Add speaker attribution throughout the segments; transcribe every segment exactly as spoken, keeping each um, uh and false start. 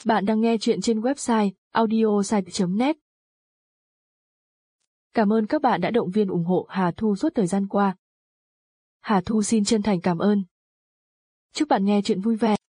Speaker 1: Bạn đang nghe chuyện trên website audiosite chấm net. Cảm ơn các bạn đã động viên ủng hộ Hà Thu suốt thời gian qua. Hà Thu xin chân thành cảm ơn. Chúc bạn nghe chuyện vui vẻ.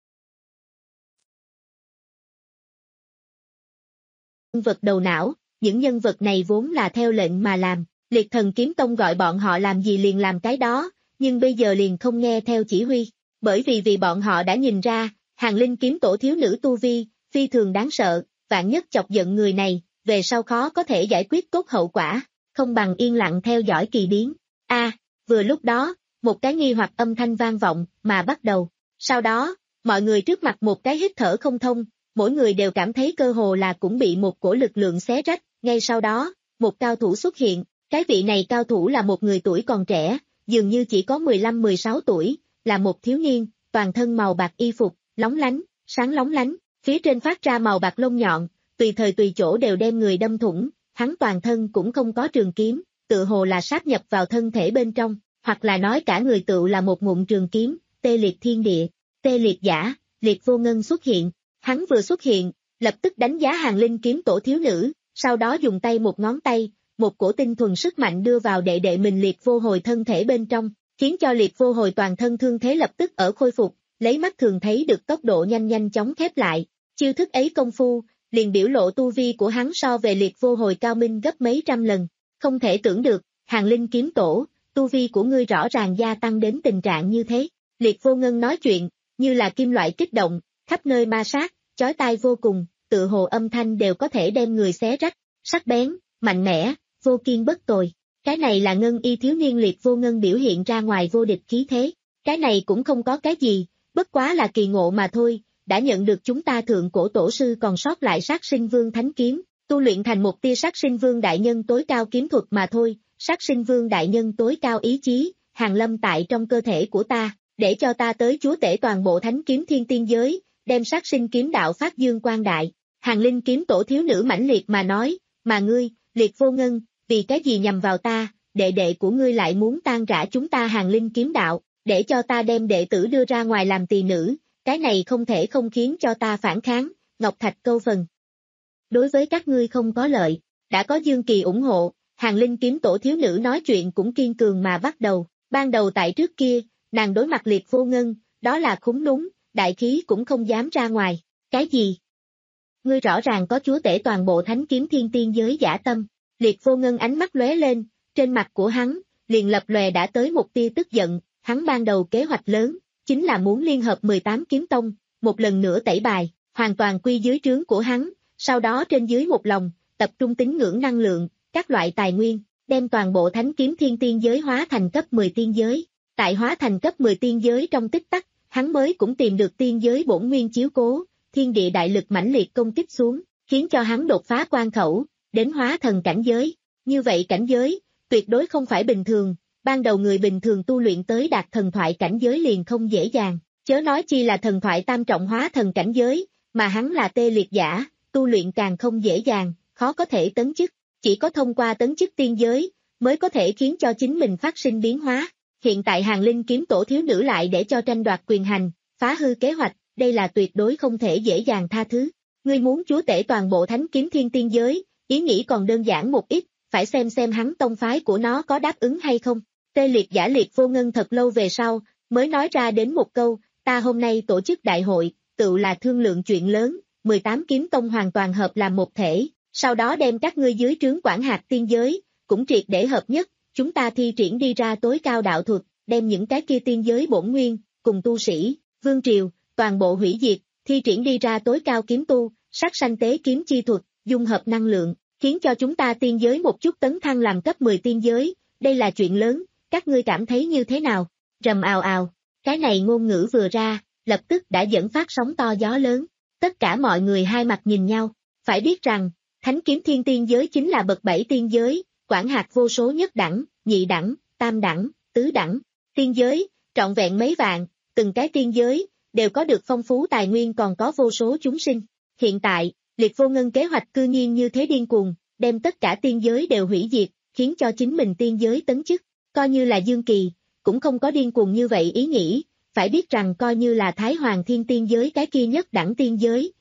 Speaker 2: Nhân vật đầu não, những nhân vật này vốn là theo lệnh mà làm, Liệt Thần Kiếm Tông gọi bọn họ làm gì liền làm cái đó, nhưng bây giờ liền không nghe theo chỉ huy, bởi vì vì bọn họ đã nhìn ra, Hàng Linh kiếm tổ thiếu nữ tu vi, phi thường đáng sợ, vạn nhất chọc giận người này, về sau khó có thể giải quyết tốt hậu quả, không bằng yên lặng theo dõi kỳ biến. A, à, vừa lúc đó, một cái nghi hoặc âm thanh vang vọng, mà bắt đầu, sau đó, mọi người trước mặt một cái hít thở không thông, mỗi người đều cảm thấy cơ hồ là cũng bị một cổ lực lượng xé rách, ngay sau đó, một cao thủ xuất hiện, cái vị này cao thủ là một người tuổi còn trẻ, dường như chỉ có mười lăm mười sáu tuổi, là một thiếu niên, toàn thân màu bạc y phục, lóng lánh, sáng lóng lánh, phía trên phát ra màu bạc lông nhọn, tùy thời tùy chỗ đều đem người đâm thủng, hắn toàn thân cũng không có trường kiếm, tự hồ là sáp nhập vào thân thể bên trong, hoặc là nói cả người tự là một ngụm trường kiếm, tê liệt thiên địa, tê liệt giả, Liệt Vô Ngân xuất hiện, hắn vừa xuất hiện, lập tức đánh giá Hàng Linh kiếm tổ thiếu nữ, sau đó dùng tay một ngón tay, một cổ tinh thuần sức mạnh đưa vào đệ đệ mình Liệt Vô Hồi thân thể bên trong, khiến cho Liệt Vô Hồi toàn thân thương thế lập tức ở khôi phục, lấy mắt thường thấy được tốc độ nhanh nhanh chóng khép lại, chiêu thức ấy công phu, liền biểu lộ tu vi của hắn so về Liệt Vô Hồi cao minh gấp mấy trăm lần, không thể tưởng được, Hàng Linh kiếm tổ, tu vi của ngươi rõ ràng gia tăng đến tình trạng như thế, Liệt Vô Ngân nói chuyện, như là kim loại kích động, khắp nơi ma sát, chói tai vô cùng, tự hồ âm thanh đều có thể đem người xé rách, sắc bén, mạnh mẽ, vô kiên bất tồi. Cái này là ngân y thiếu niên Liệt Vô Ngân biểu hiện ra ngoài vô địch khí thế. Cái này cũng không có cái gì, bất quá là kỳ ngộ mà thôi, đã nhận được chúng ta thượng cổ tổ sư còn sót lại sát sinh vương thánh kiếm, tu luyện thành một tia sát sinh vương đại nhân tối cao kiếm thuật mà thôi, sát sinh vương đại nhân tối cao ý chí, hàng lâm tại trong cơ thể của ta, để cho ta tới chúa tể toàn bộ thánh kiếm thiên tiên giới, đem sát sinh kiếm đạo phát dương quang đại. Hàng Linh kiếm tổ thiếu nữ mãnh liệt mà nói, mà ngươi, Liệt Vô Ngân, vì cái gì nhằm vào ta, đệ đệ của ngươi lại muốn tan rã chúng ta Hàng Linh kiếm đạo, để cho ta đem đệ tử đưa ra ngoài làm tỳ nữ, cái này không thể không khiến cho ta phản kháng, Ngọc Thạch câu phần. Đối với các ngươi không có lợi, đã có Dương Kỳ ủng hộ, Hàng Linh kiếm tổ thiếu nữ nói chuyện cũng kiên cường mà bắt đầu, ban đầu tại trước kia, nàng đối mặt Liệt Vô Ngân, đó là khúng đúng, đại khí cũng không dám ra ngoài, cái gì? Ngươi rõ ràng có chúa tể toàn bộ thánh kiếm thiên tiên giới giả tâm, Liệt Vô Ngân ánh mắt lóe lên, trên mặt của hắn, liền lập lòe đã tới một tia tức giận, hắn ban đầu kế hoạch lớn, chính là muốn liên hợp mười tám kiếm tông, một lần nữa tẩy bài, hoàn toàn quy dưới trướng của hắn, sau đó trên dưới một lòng, tập trung tín ngưỡng năng lượng, các loại tài nguyên, đem toàn bộ thánh kiếm thiên tiên giới hóa thành cấp mười tiên giới, tại hóa thành cấp mười tiên giới trong tích tắc, hắn mới cũng tìm được tiên giới bổn nguyên chiếu cố, thiên địa đại lực mãnh liệt công kích xuống, khiến cho hắn đột phá quan khẩu, đến hóa thần cảnh giới, như vậy cảnh giới, tuyệt đối không phải bình thường, ban đầu người bình thường tu luyện tới đạt thần thoại cảnh giới liền không dễ dàng, chớ nói chi là thần thoại tam trọng hóa thần cảnh giới, mà hắn là tê liệt giả, tu luyện càng không dễ dàng, khó có thể tấn chức, chỉ có thông qua tấn chức tiên giới, mới có thể khiến cho chính mình phát sinh biến hóa. Hiện tại Hàng Linh kiếm tổ thiếu nữ lại để cho tranh đoạt quyền hành, phá hư kế hoạch, đây là tuyệt đối không thể dễ dàng tha thứ. Ngươi muốn chúa tể toàn bộ thánh kiếm thiên tiên giới, ý nghĩ còn đơn giản một ít, phải xem xem hắn tông phái của nó có đáp ứng hay không. Tê liệt giả Liệt Vô Ngân thật lâu về sau, mới nói ra đến một câu, ta hôm nay tổ chức đại hội, tự là thương lượng chuyện lớn, mười tám kiếm tông hoàn toàn hợp làm một thể, sau đó đem các ngươi dưới trướng quản hạt tiên giới, cũng triệt để hợp nhất, chúng ta thi triển đi ra tối cao đạo thuật, đem những cái kia tiên giới bổn nguyên, cùng tu sĩ, vương triều, toàn bộ hủy diệt, thi triển đi ra tối cao kiếm tu, sát sanh tế kiếm chi thuật, dung hợp năng lượng, khiến cho chúng ta tiên giới một chút tấn thăng làm cấp mười tiên giới, đây là chuyện lớn, các ngươi cảm thấy như thế nào? Rầm ào ào, cái này ngôn ngữ vừa ra, lập tức đã dẫn phát sóng to gió lớn, tất cả mọi người hai mặt nhìn nhau, phải biết rằng, thánh kiếm thiên tiên giới chính là bậc bảy tiên giới, quản hạt vô số nhất đẳng, nhị đẳng, tam đẳng, tứ đẳng, tiên giới, trọn vẹn mấy vạn, từng cái tiên giới, đều có được phong phú tài nguyên còn có vô số chúng sinh. Hiện tại, Liệt Vô Ngân kế hoạch cư nhiên như thế điên cuồng, đem tất cả tiên giới đều hủy diệt, khiến cho chính mình tiên giới tấn chức, coi như là Dương Kỳ, cũng không có điên cuồng như vậy ý nghĩ, phải biết rằng coi như là Thái Hoàng Thiên tiên giới cái kia nhất đẳng tiên giới,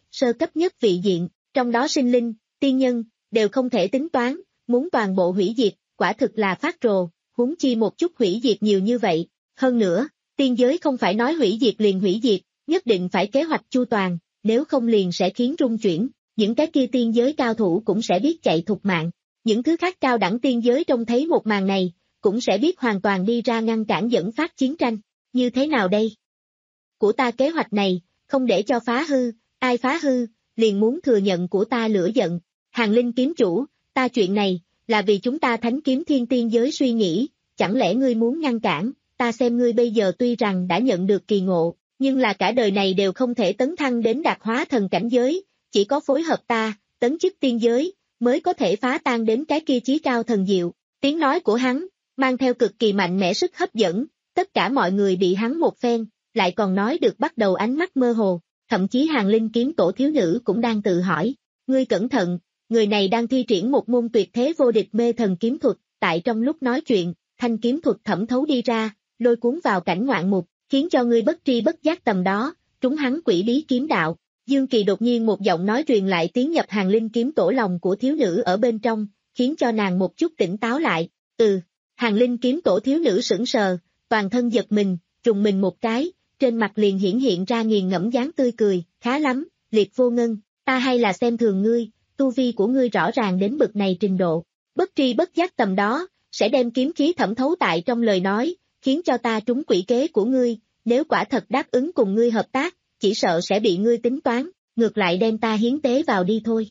Speaker 2: sơ cấp nhất vị diện, trong đó sinh linh, tiên nhân, đều không thể tính toán, muốn toàn bộ hủy diệt, quả thực là phát rồ, huống chi một chút hủy diệt nhiều như vậy. Hơn nữa, tiên giới không phải nói hủy diệt liền hủy diệt, nhất định phải kế hoạch chu toàn, nếu không liền sẽ khiến rung chuyển, những cái kia tiên giới cao thủ cũng sẽ biết chạy thục mạng. Những thứ khác cao đẳng tiên giới trông thấy một màn này, cũng sẽ biết hoàn toàn đi ra ngăn cản dẫn phát chiến tranh. Như thế nào đây? Của ta kế hoạch này, không để cho phá hư, ai phá hư, liền muốn thừa nhận của ta lửa giận. Hàng Linh kiếm chủ, ta chuyện này, là vì chúng ta thánh kiếm thiên tiên giới suy nghĩ, chẳng lẽ ngươi muốn ngăn cản, ta xem ngươi bây giờ tuy rằng đã nhận được kỳ ngộ, nhưng là cả đời này đều không thể tấn thăng đến đạt hóa thần cảnh giới, chỉ có phối hợp ta, tấn chức tiên giới, mới có thể phá tan đến cái kia chí cao thần diệu. Tiếng nói của hắn, mang theo cực kỳ mạnh mẽ sức hấp dẫn, tất cả mọi người bị hắn một phen, lại còn nói được bắt đầu ánh mắt mơ hồ, thậm chí Hàng Linh kiếm tổ thiếu nữ cũng đang tự hỏi, ngươi cẩn thận, người này đang thi triển một môn tuyệt thế vô địch mê thần kiếm thuật, tại trong lúc nói chuyện, thanh kiếm thuật thẩm thấu đi ra, lôi cuốn vào cảnh ngoạn mục, khiến cho ngươi bất tri bất giác tầm đó, trúng hắn quỷ bí kiếm đạo. Dương Kỳ đột nhiên một giọng nói truyền lại tiến nhập Hàng Linh kiếm tổ lòng của thiếu nữ ở bên trong, khiến cho nàng một chút tỉnh táo lại. Ừ, Hàng Linh kiếm tổ thiếu nữ sững sờ, toàn thân giật mình, trùng mình một cái, trên mặt liền hiển hiện ra nghiền ngẫm dáng tươi cười, khá lắm, Liệt Vô Ngân, ta hay là xem thường ngươi, tu vi của ngươi rõ ràng đến bực này trình độ, bất tri bất giác tầm đó, sẽ đem kiếm khí thẩm thấu tại trong lời nói, khiến cho ta trúng quỷ kế của ngươi, nếu quả thật đáp ứng cùng ngươi hợp tác, chỉ sợ sẽ bị ngươi tính toán, ngược lại đem ta hiến tế vào đi thôi.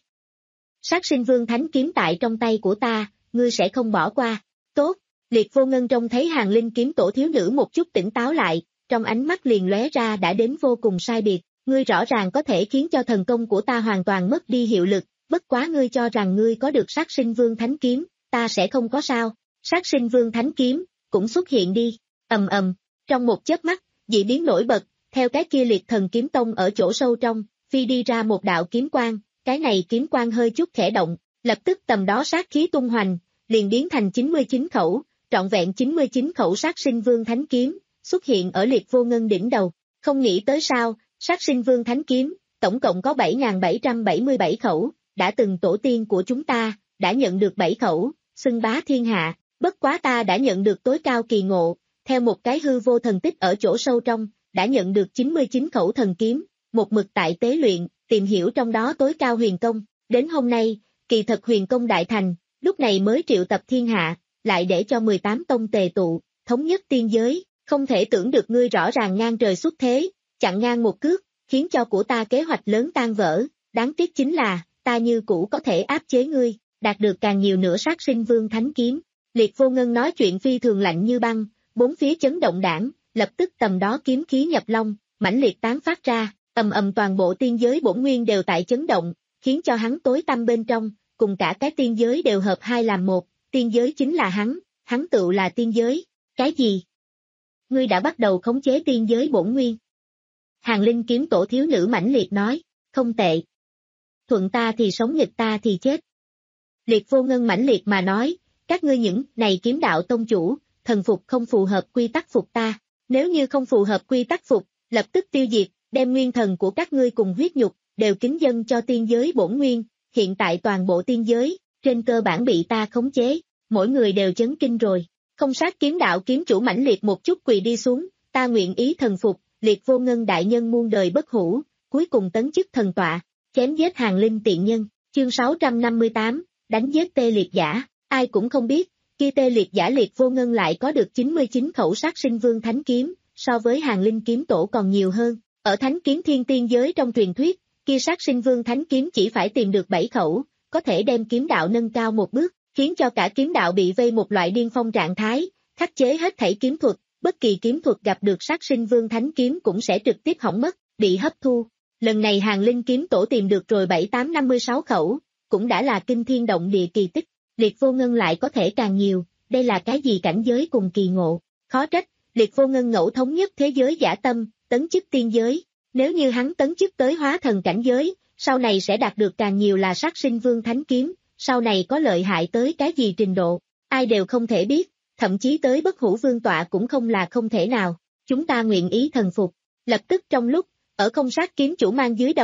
Speaker 2: Sát sinh vương thánh kiếm tại trong tay của ta, ngươi sẽ không bỏ qua. Tốt, Liệt Vô Ngân trông thấy Hàng Linh kiếm tổ thiếu nữ một chút tỉnh táo lại, trong ánh mắt liền lóe ra đã đến vô cùng sai biệt, ngươi rõ ràng có thể khiến cho thần công của ta hoàn toàn mất đi hiệu lực, bất quá ngươi cho rằng ngươi có được sát sinh vương thánh kiếm, ta sẽ không có sao. Sát sinh vương thánh kiếm, cũng xuất hiện đi, ầm ầm, trong một chớp mắt, dị biến nổi bật, theo cái kia liệt thần kiếm tông ở chỗ sâu trong, phi đi ra một đạo kiếm quang, cái này kiếm quang hơi chút khẽ động, lập tức tầm đó sát khí tung hoành, liền biến thành chín mươi chín khẩu, trọn vẹn chín mươi chín khẩu sát sinh vương thánh kiếm, xuất hiện ở Liệt Vô Ngân đỉnh đầu. Không nghĩ tới sao, sát sinh vương thánh kiếm, tổng cộng có bảy nghìn bảy trăm bảy mươi bảy khẩu, đã từng tổ tiên của chúng ta, đã nhận được bảy khẩu, xưng bá thiên hạ, bất quá ta đã nhận được tối cao kỳ ngộ, theo một cái hư vô thần tích ở chỗ sâu trong, đã nhận được chín mươi chín khẩu thần kiếm, một mực tại tế luyện, tìm hiểu trong đó tối cao huyền công, đến hôm nay, kỳ thật huyền công đại thành, lúc này mới triệu tập thiên hạ, lại để cho mười tám tông tề tụ, thống nhất tiên giới, không thể tưởng được ngươi rõ ràng ngang trời xuất thế, chặn ngang một cước, khiến cho của ta kế hoạch lớn tan vỡ, đáng tiếc chính là, ta như cũ có thể áp chế ngươi, đạt được càng nhiều nữa sát sinh vương thánh kiếm. Liệt Vô Ngân nói chuyện phi thường lạnh như băng, bốn phía chấn động đảng, lập tức tầm đó kiếm khí nhập long, mãnh liệt tán phát ra, ầm ầm toàn bộ tiên giới bổn nguyên đều tại chấn động, khiến cho hắn tối tăm bên trong, cùng cả cái tiên giới đều hợp hai làm một, tiên giới chính là hắn, hắn tựu là tiên giới. Cái gì? Ngươi đã bắt đầu khống chế tiên giới bổn nguyên. Hàng Linh kiếm tổ thiếu nữ mãnh liệt nói, không tệ. Thuận ta thì sống nghịch ta thì chết. Liệt Vô Ngân mãnh liệt mà nói, các ngươi những này kiếm đạo tông chủ, thần phục không phù hợp quy tắc phục ta, nếu như không phù hợp quy tắc phục, lập tức tiêu diệt, đem nguyên thần của các ngươi cùng huyết nhục, đều kính dâng cho tiên giới bổn nguyên, hiện tại toàn bộ tiên giới, trên cơ bản bị ta khống chế, mỗi người đều chấn kinh rồi, không sát kiếm đạo kiếm chủ mãnh liệt một chút quỳ đi xuống, ta nguyện ý thần phục, Liệt Vô Ngân đại nhân muôn đời bất hủ, cuối cùng tấn chức thần tọa, chém giết Hàng Linh tiện nhân, chương sáu trăm năm mươi tám, đánh giết tê liệt giả, ai cũng không biết, kia tê liệt giả Liệt Vô Ngân lại có được chín mươi chín khẩu sát sinh vương thánh kiếm, so với Hàng Linh kiếm tổ còn nhiều hơn, ở thánh kiếm thiên tiên giới trong truyền thuyết, kia sát sinh vương thánh kiếm chỉ phải tìm được bảy khẩu, có thể đem kiếm đạo nâng cao một bước, khiến cho cả kiếm đạo bị vây một loại điên phong trạng thái, khắc chế hết thảy kiếm thuật, bất kỳ kiếm thuật gặp được sát sinh vương thánh kiếm cũng sẽ trực tiếp hỏng mất, bị hấp thu. Lần này Hàng Linh kiếm tổ tìm được rồi bảy tám năm mươi sáu khẩu, cũng đã là kinh thiên động địa kỳ tích, Liệt Vô Ngân lại có thể càng nhiều, đây là cái gì cảnh giới cùng kỳ ngộ, khó trách, Liệt Vô Ngân ngẫu thống nhất thế giới giả tâm, tấn chức tiên giới, nếu như hắn tấn chức tới hóa thần cảnh giới, sau này sẽ đạt được càng nhiều là sát sinh vương thánh kiếm, sau này có lợi hại tới cái gì trình độ, ai đều không thể biết, thậm chí tới bất hủ vương tọa cũng không là không thể nào, chúng ta nguyện ý thần phục, lập tức trong lúc, ở không sát kiếm chủ mang dưới đầu,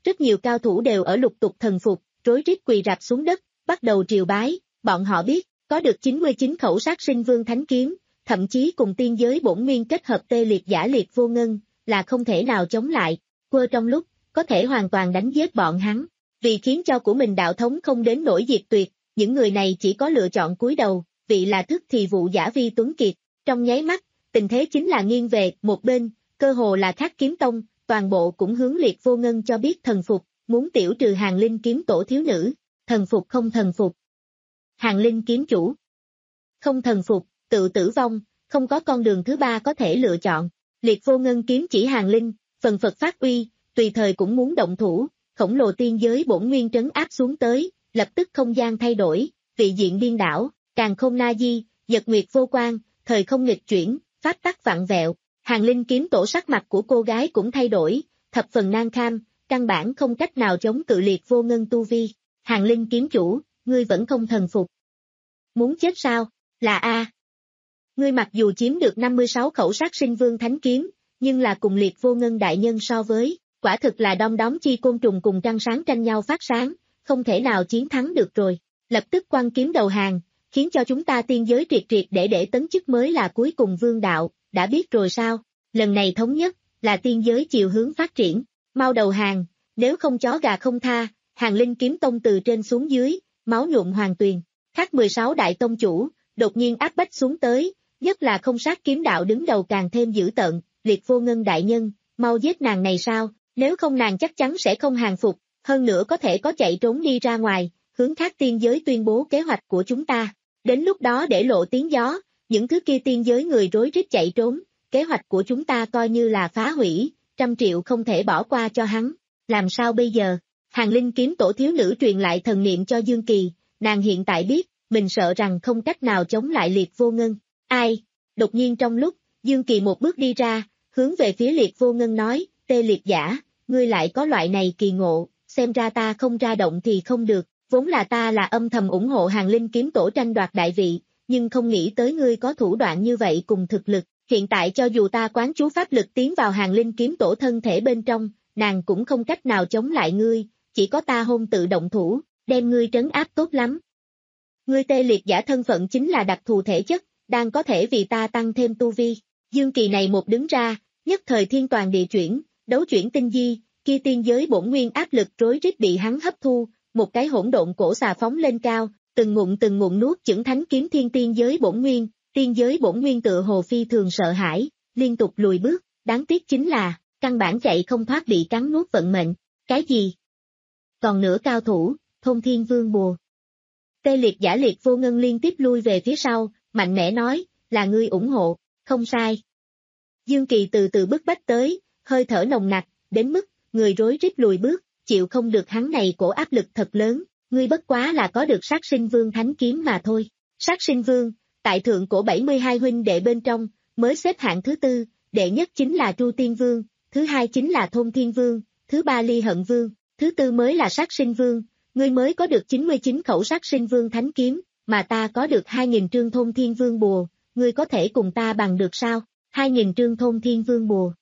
Speaker 2: rất nhiều cao thủ đều ở lục tục thần phục, rối rít quỳ rạp xuống đất, bắt đầu triều bái, bọn họ biết, có được chín mươi chín khẩu sát sinh vương thánh kiếm, thậm chí cùng tiên giới bổn nguyên kết hợp tê liệt giả liệt vô ngân, là không thể nào chống lại, quơ trong lúc, có thể hoàn toàn đánh giết bọn hắn, vì khiến cho của mình đạo thống không đến nỗi diệt tuyệt, những người này chỉ có lựa chọn cúi đầu, vị là thức thì vụ giả vi tuấn kiệt, trong nháy mắt, tình thế chính là nghiêng về một bên, cơ hồ là Khắc Kiếm Tông, toàn bộ cũng hướng liệt vô ngân cho biết thần phục, muốn tiểu trừ Hàng Linh kiếm tổ thiếu nữ, thần phục không thần phục. Hàng Linh kiếm chủ, không thần phục, tự tử vong, không có con đường thứ ba có thể lựa chọn, liệt vô ngân kiếm chỉ Hàng Linh, phần phật phát uy, tùy thời cũng muốn động thủ, khổng lồ tiên giới bổn nguyên trấn áp xuống tới, lập tức không gian thay đổi, vị diện điên đảo, càn khôn na di, nhật nguyệt vô quan, thời không nghịch chuyển, pháp tắc vặn vẹo, Hàng Linh kiếm tổ sắc mặt của cô gái cũng thay đổi, thập phần nan kham, căn bản không cách nào chống cự liệt vô ngân tu vi. Hàng Linh kiếm chủ, ngươi vẫn không thần phục. Muốn chết sao? Là A. Ngươi mặc dù chiếm được năm mươi sáu khẩu sát sinh vương thánh kiếm, nhưng là cùng liệt vô ngân đại nhân so với, quả thực là đom đóm chi côn trùng cùng trăng sáng tranh nhau phát sáng, không thể nào chiến thắng được rồi. Lập tức quăng kiếm đầu hàng, khiến cho chúng ta tiên giới triệt triệt để để tấn chức mới là cuối cùng vương đạo, đã biết rồi sao? Lần này thống nhất, là tiên giới chiều hướng phát triển, mau đầu hàng, nếu không chó gà không tha. Hàng Linh kiếm tông từ trên xuống dưới, máu nhuộm hoàng tuyền, khác mười sáu đại tông chủ, đột nhiên áp bách xuống tới, nhất là không sát kiếm đạo đứng đầu càng thêm dữ tợn, liệt vô ngân đại nhân, mau giết nàng này sao, nếu không nàng chắc chắn sẽ không hàng phục, hơn nữa có thể có chạy trốn đi ra ngoài, hướng khác tiên giới tuyên bố kế hoạch của chúng ta, đến lúc đó để lộ tiếng gió, những thứ kia tiên giới người rối rít chạy trốn, kế hoạch của chúng ta coi như là phá hủy, trăm triệu không thể bỏ qua cho hắn, làm sao bây giờ? Hàng Linh kiếm tổ thiếu nữ truyền lại thần niệm cho Dương Kỳ, nàng hiện tại biết, mình sợ rằng không cách nào chống lại liệt vô ngân. Ai? Đột nhiên trong lúc, Dương Kỳ một bước đi ra, hướng về phía liệt vô ngân nói, tê liệt giả, ngươi lại có loại này kỳ ngộ, xem ra ta không ra động thì không được, vốn là ta là âm thầm ủng hộ Hàng Linh kiếm tổ tranh đoạt đại vị, nhưng không nghĩ tới ngươi có thủ đoạn như vậy cùng thực lực, hiện tại cho dù ta quán chú pháp lực tiến vào Hàng Linh kiếm tổ thân thể bên trong, nàng cũng không cách nào chống lại ngươi. Chỉ có ta hôn tự động thủ, đem ngươi trấn áp tốt lắm. Ngươi tê liệt giả thân phận chính là đặc thù thể chất, đang có thể vì ta tăng thêm tu vi. Dương Kỳ này một đứng ra, nhất thời thiên toàn địa chuyển, đấu chuyển tinh di, kia tiên giới bổn nguyên áp lực rối rít bị hắn hấp thu, một cái hỗn độn cổ xà phóng lên cao, từng ngụm từng ngụm nuốt chửng thánh kiếm thiên tiên giới bổn nguyên, tiên giới bổn nguyên tựa hồ phi thường sợ hãi, liên tục lùi bước, đáng tiếc chính là, căn bản chạy không thoát bị cắn nuốt vận mệnh. Cái gì? Còn nửa cao thủ, thôn thiên vương bùa. Tê liệt giả liệt vô ngân liên tiếp lui về phía sau, mạnh mẽ nói, là ngươi ủng hộ, không sai. Dương Kỳ từ từ bước bách tới, hơi thở nồng nặc, đến mức, người rối rít lùi bước, chịu không được hắn này cổ áp lực thật lớn, ngươi bất quá là có được sát sinh vương thánh kiếm mà thôi. Sát sinh vương, tại thượng cổ bảy mươi hai huynh đệ bên trong, mới xếp hạng thứ tư, đệ nhất chính là Tru Tiên Vương, thứ hai chính là Thôn Thiên Vương, thứ ba Ly Hận Vương. Thứ tư mới là sát sinh vương, ngươi mới có được chín mươi chín khẩu sát sinh vương thánh kiếm, mà ta có được hai nghìn trương thôn thiên vương bùa, ngươi có thể cùng ta bằng được sao? hai nghìn trương thôn thiên vương bùa.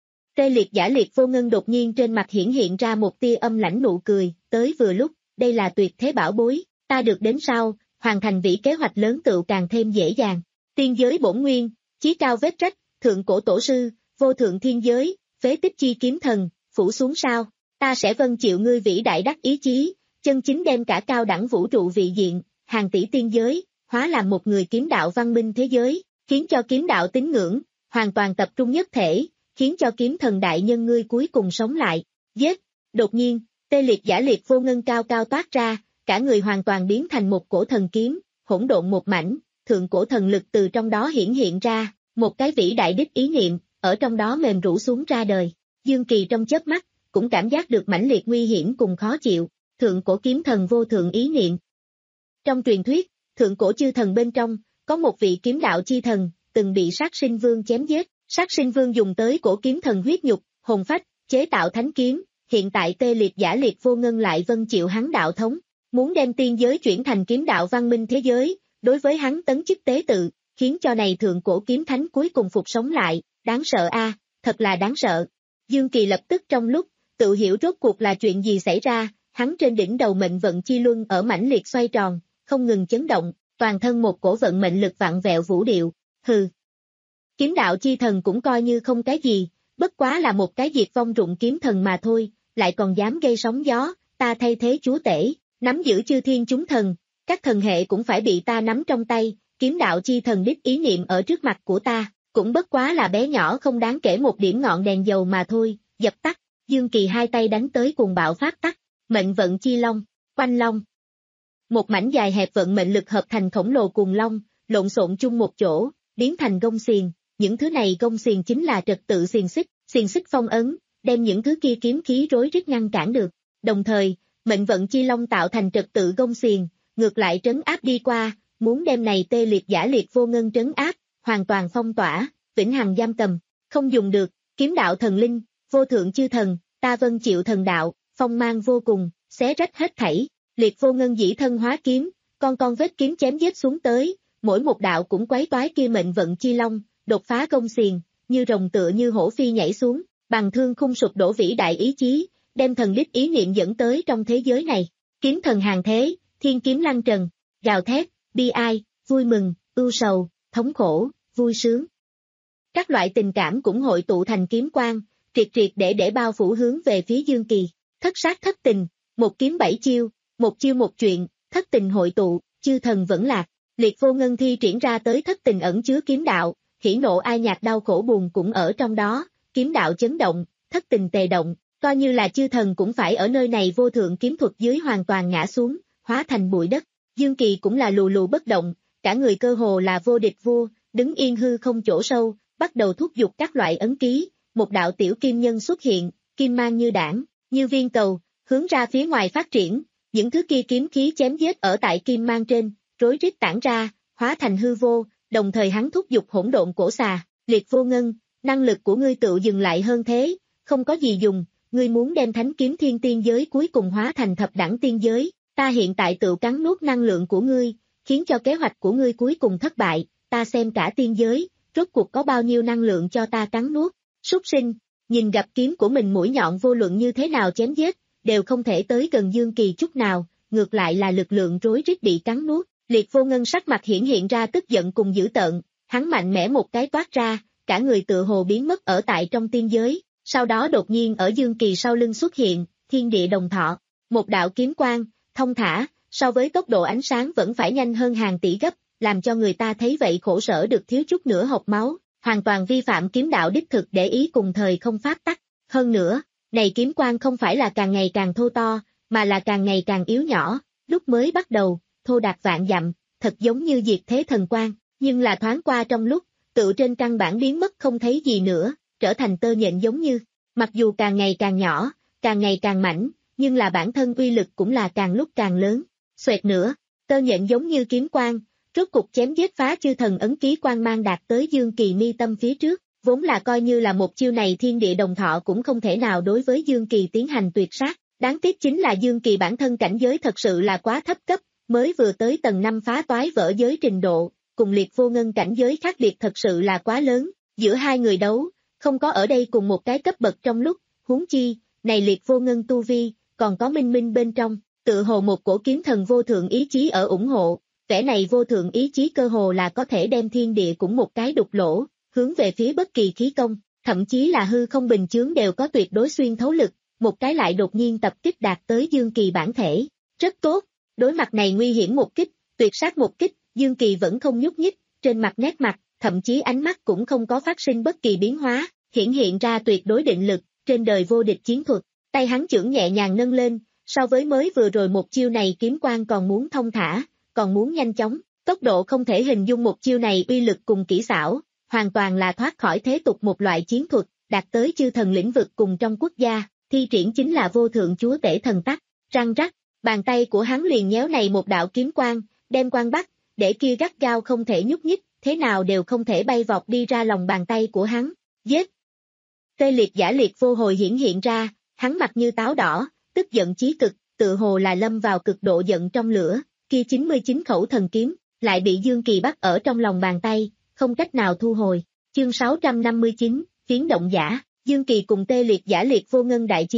Speaker 2: Tê liệt giả liệt vô ngân đột nhiên trên mặt hiển hiện ra một tia âm lãnh nụ cười, tới vừa lúc, đây là tuyệt thế bảo bối, ta được đến sau, hoàn thành vĩ kế hoạch lớn tựu càng thêm dễ dàng. Tiên giới bổn nguyên, chí cao vết rách, thượng cổ tổ sư, vô thượng thiên giới, phế tích chi kiếm thần, phủ xuống sao? Ta sẽ vâng chịu ngươi vĩ đại đắc ý chí, chân chính đem cả cao đẳng vũ trụ vị diện, hàng tỷ tiên giới, hóa làm một người kiếm đạo văn minh thế giới, khiến cho kiếm đạo tín ngưỡng, hoàn toàn tập trung nhất thể, khiến cho kiếm thần đại nhân ngươi cuối cùng sống lại. Giết! Đột nhiên, tê liệt giả liệt vô ngân cao cao toát ra, cả người hoàn toàn biến thành một cổ thần kiếm, hỗn độn một mảnh, thượng cổ thần lực từ trong đó hiển hiện ra, một cái vĩ đại đích ý niệm, ở trong đó mềm rũ xuống ra đời. Dương Kỳ trong chớp mắt, cũng cảm giác được mãnh liệt nguy hiểm cùng khó chịu, thượng cổ kiếm thần vô thượng ý niệm. Trong truyền thuyết, thượng cổ chư thần bên trong, có một vị kiếm đạo chi thần, từng bị sát sinh vương chém giết, sát sinh vương dùng tới cổ kiếm thần huyết nhục, hồn phách, chế tạo thánh kiếm, hiện tại tê liệt giả liệt vô ngân lại vâng chịu hắn đạo thống, muốn đem tiên giới chuyển thành kiếm đạo văn minh thế giới, đối với hắn tấn chức tế tự, khiến cho này thượng cổ kiếm thánh cuối cùng phục sống lại, đáng sợ a, thật là đáng sợ. Dương Kỳ lập tức trong lúc, tự hiểu rốt cuộc là chuyện gì xảy ra, hắn trên đỉnh đầu mệnh vận chi luân ở mãnh liệt xoay tròn, không ngừng chấn động, toàn thân một cổ vận mệnh lực vặn vẹo vũ điệu, hừ. Kiếm đạo chi thần cũng coi như không cái gì, bất quá là một cái diệt vong rụng kiếm thần mà thôi, lại còn dám gây sóng gió, ta thay thế chúa tể, nắm giữ chư thiên chúng thần, các thần hệ cũng phải bị ta nắm trong tay, kiếm đạo chi thần đích ý niệm ở trước mặt của ta, cũng bất quá là bé nhỏ không đáng kể một điểm ngọn đèn dầu mà thôi, dập tắt, Dương Kỳ hai tay đánh tới cùng bạo phát tắt, mệnh vận chi long, quanh long. Một mảnh dài hẹp vận mệnh lực hợp thành khổng lồ cùng long, lộn xộn chung một chỗ, biến thành gông xiềng, những thứ này gông xiềng chính là trật tự xiềng xích, xiềng xích phong ấn, đem những thứ kia kiếm khí rối rít ngăn cản được, đồng thời, mệnh vận chi long tạo thành trật tự gông xiềng, ngược lại trấn áp đi qua, muốn đem này tê liệt giả liệt vô ngân trấn áp, hoàn toàn phong tỏa, vĩnh hằng giam cầm, không dùng được, kiếm đạo thần linh, vô thượng chư thần, ta vân chịu thần đạo, phong mang vô cùng, xé rách hết thảy, liệt vô ngân dĩ thân hóa kiếm, con con vết kiếm chém giết xuống tới, mỗi một đạo cũng quấy toái kia mệnh vận chi long, đột phá gông xiềng, như rồng tựa như hổ phi nhảy xuống, bằng thương khung sụp đổ vĩ đại ý chí, đem thần đích ý niệm dẫn tới trong thế giới này, kiếm thần hàng thế, thiên kiếm lăng trần, gào thét, bi ai, vui mừng, ưu sầu, thống khổ, vui sướng. Các loại tình cảm cũng hội tụ thành kiếm quang, triệt triệt để để bao phủ hướng về phía Dương Kỳ, thất sát thất tình, một kiếm bảy chiêu, một chiêu một chuyện, thất tình hội tụ, chư thần vẫn lạc, liệt vô ngân thi triển ra tới thất tình ẩn chứa kiếm đạo, hỉ nộ ai nhạc đau khổ buồn cũng ở trong đó, kiếm đạo chấn động, thất tình tề động, coi như là chư thần cũng phải ở nơi này vô thượng kiếm thuật dưới hoàn toàn ngã xuống, hóa thành bụi đất, Dương Kỳ cũng là lù lù bất động, cả người cơ hồ là vô địch vua, đứng yên hư không chỗ sâu, bắt đầu thúc giục các loại ấn ký, một đạo tiểu kim nhân xuất hiện, kim mang như đảng, như viên cầu, hướng ra phía ngoài phát triển, những thứ kia kiếm khí chém giết ở tại kim mang trên, rối rít tản ra, hóa thành hư vô, đồng thời hắn thúc giục hỗn độn cổ xà, liệt vô ngân, năng lực của ngươi tự dừng lại hơn thế, không có gì dùng, ngươi muốn đem thánh kiếm thiên tiên giới cuối cùng hóa thành thập đẳng tiên giới, ta hiện tại tự cắn nuốt năng lượng của ngươi, khiến cho kế hoạch của ngươi cuối cùng thất bại, ta xem cả tiên giới, rốt cuộc có bao nhiêu năng lượng cho ta cắn nuốt, súc sinh, nhìn gặp kiếm của mình mũi nhọn vô luận như thế nào chém giết, đều không thể tới gần Dương Kỳ chút nào, ngược lại là lực lượng rối rít bị cắn nuốt, liệt vô ngân sắc mặt hiển hiện ra tức giận cùng dữ tợn, hắn mạnh mẽ một cái toát ra, cả người tựa hồ biến mất ở tại trong tiên giới, sau đó đột nhiên ở Dương Kỳ sau lưng xuất hiện, thiên địa đồng thọ, một đạo kiếm quang, thông thả, so với tốc độ ánh sáng vẫn phải nhanh hơn hàng tỷ gấp, làm cho người ta thấy vậy khổ sở được thiếu chút nữa hộc máu, hoàn toàn vi phạm kiếm đạo đích thực để ý cùng thời không pháp tắc. Hơn nữa, này kiếm quang không phải là càng ngày càng thô to, mà là càng ngày càng yếu nhỏ, lúc mới bắt đầu, thô đạt vạn dặm, thật giống như diệt thế thần quang, nhưng là thoáng qua trong lúc, tự trên căn bản biến mất không thấy gì nữa, trở thành tơ nhện giống như, mặc dù càng ngày càng nhỏ, càng ngày càng mảnh, nhưng là bản thân uy lực cũng là càng lúc càng lớn, xoẹt nữa, tơ nhện giống như kiếm quang, rốt cục chém giết phá chư thần ấn ký quang mang đạt tới Dương Kỳ mi tâm phía trước, vốn là coi như là một chiêu này thiên địa đồng thọ cũng không thể nào đối với Dương Kỳ tiến hành tuyệt sát, đáng tiếc chính là Dương Kỳ bản thân cảnh giới thật sự là quá thấp cấp, mới vừa tới tầng năm phá toái vỡ giới trình độ, cùng liệt vô ngân cảnh giới khác biệt thật sự là quá lớn, giữa hai người đấu, không có ở đây cùng một cái cấp bậc trong lúc, huống chi, này liệt vô ngân tu vi, còn có minh minh bên trong, tự hồ một cổ kiếm thần vô thượng ý chí ở ủng hộ, vẻ này vô thượng ý chí cơ hồ là có thể đem thiên địa cũng một cái đục lỗ, hướng về phía bất kỳ khí công, thậm chí là hư không bình chướng đều có tuyệt đối xuyên thấu lực, một cái lại đột nhiên tập kích đạt tới Dương Kỳ bản thể, rất tốt, đối mặt này nguy hiểm một kích, tuyệt sát một kích, Dương Kỳ vẫn không nhúc nhích, trên mặt nét mặt, thậm chí ánh mắt cũng không có phát sinh bất kỳ biến hóa, hiển hiện ra tuyệt đối định lực, trên đời vô địch chiến thuật, tay hắn chưởng nhẹ nhàng nâng lên, so với mới vừa rồi một chiêu này kiếm quang còn muốn thông thả, còn muốn nhanh chóng, tốc độ không thể hình dung một chiêu này uy lực cùng kỹ xảo, hoàn toàn là thoát khỏi thế tục một loại chiến thuật, đạt tới chư thần lĩnh vực cùng trong quốc gia, thi triển chính là vô thượng chúa tể thần tắc, răng rắc, bàn tay của hắn liền nhéo này một đạo kiếm quang, đem quang bắt, để kia gắt gao không thể nhúc nhích, thế nào đều không thể bay vọt đi ra lòng bàn tay của hắn, giết. Tê liệt giả liệt vô hồi hiển hiện ra, hắn mặt như táo đỏ, tức giận chí cực, tự hồ là lâm vào cực độ giận trong lửa, kia chín mươi chín khẩu thần kiếm, lại bị Dương Kỳ bắt ở trong lòng bàn tay, không cách nào thu hồi. Chương sáu trăm năm mươi chín, phiến động giả, Dương Kỳ cùng tê liệt giả liệt vô ngân đại chiến,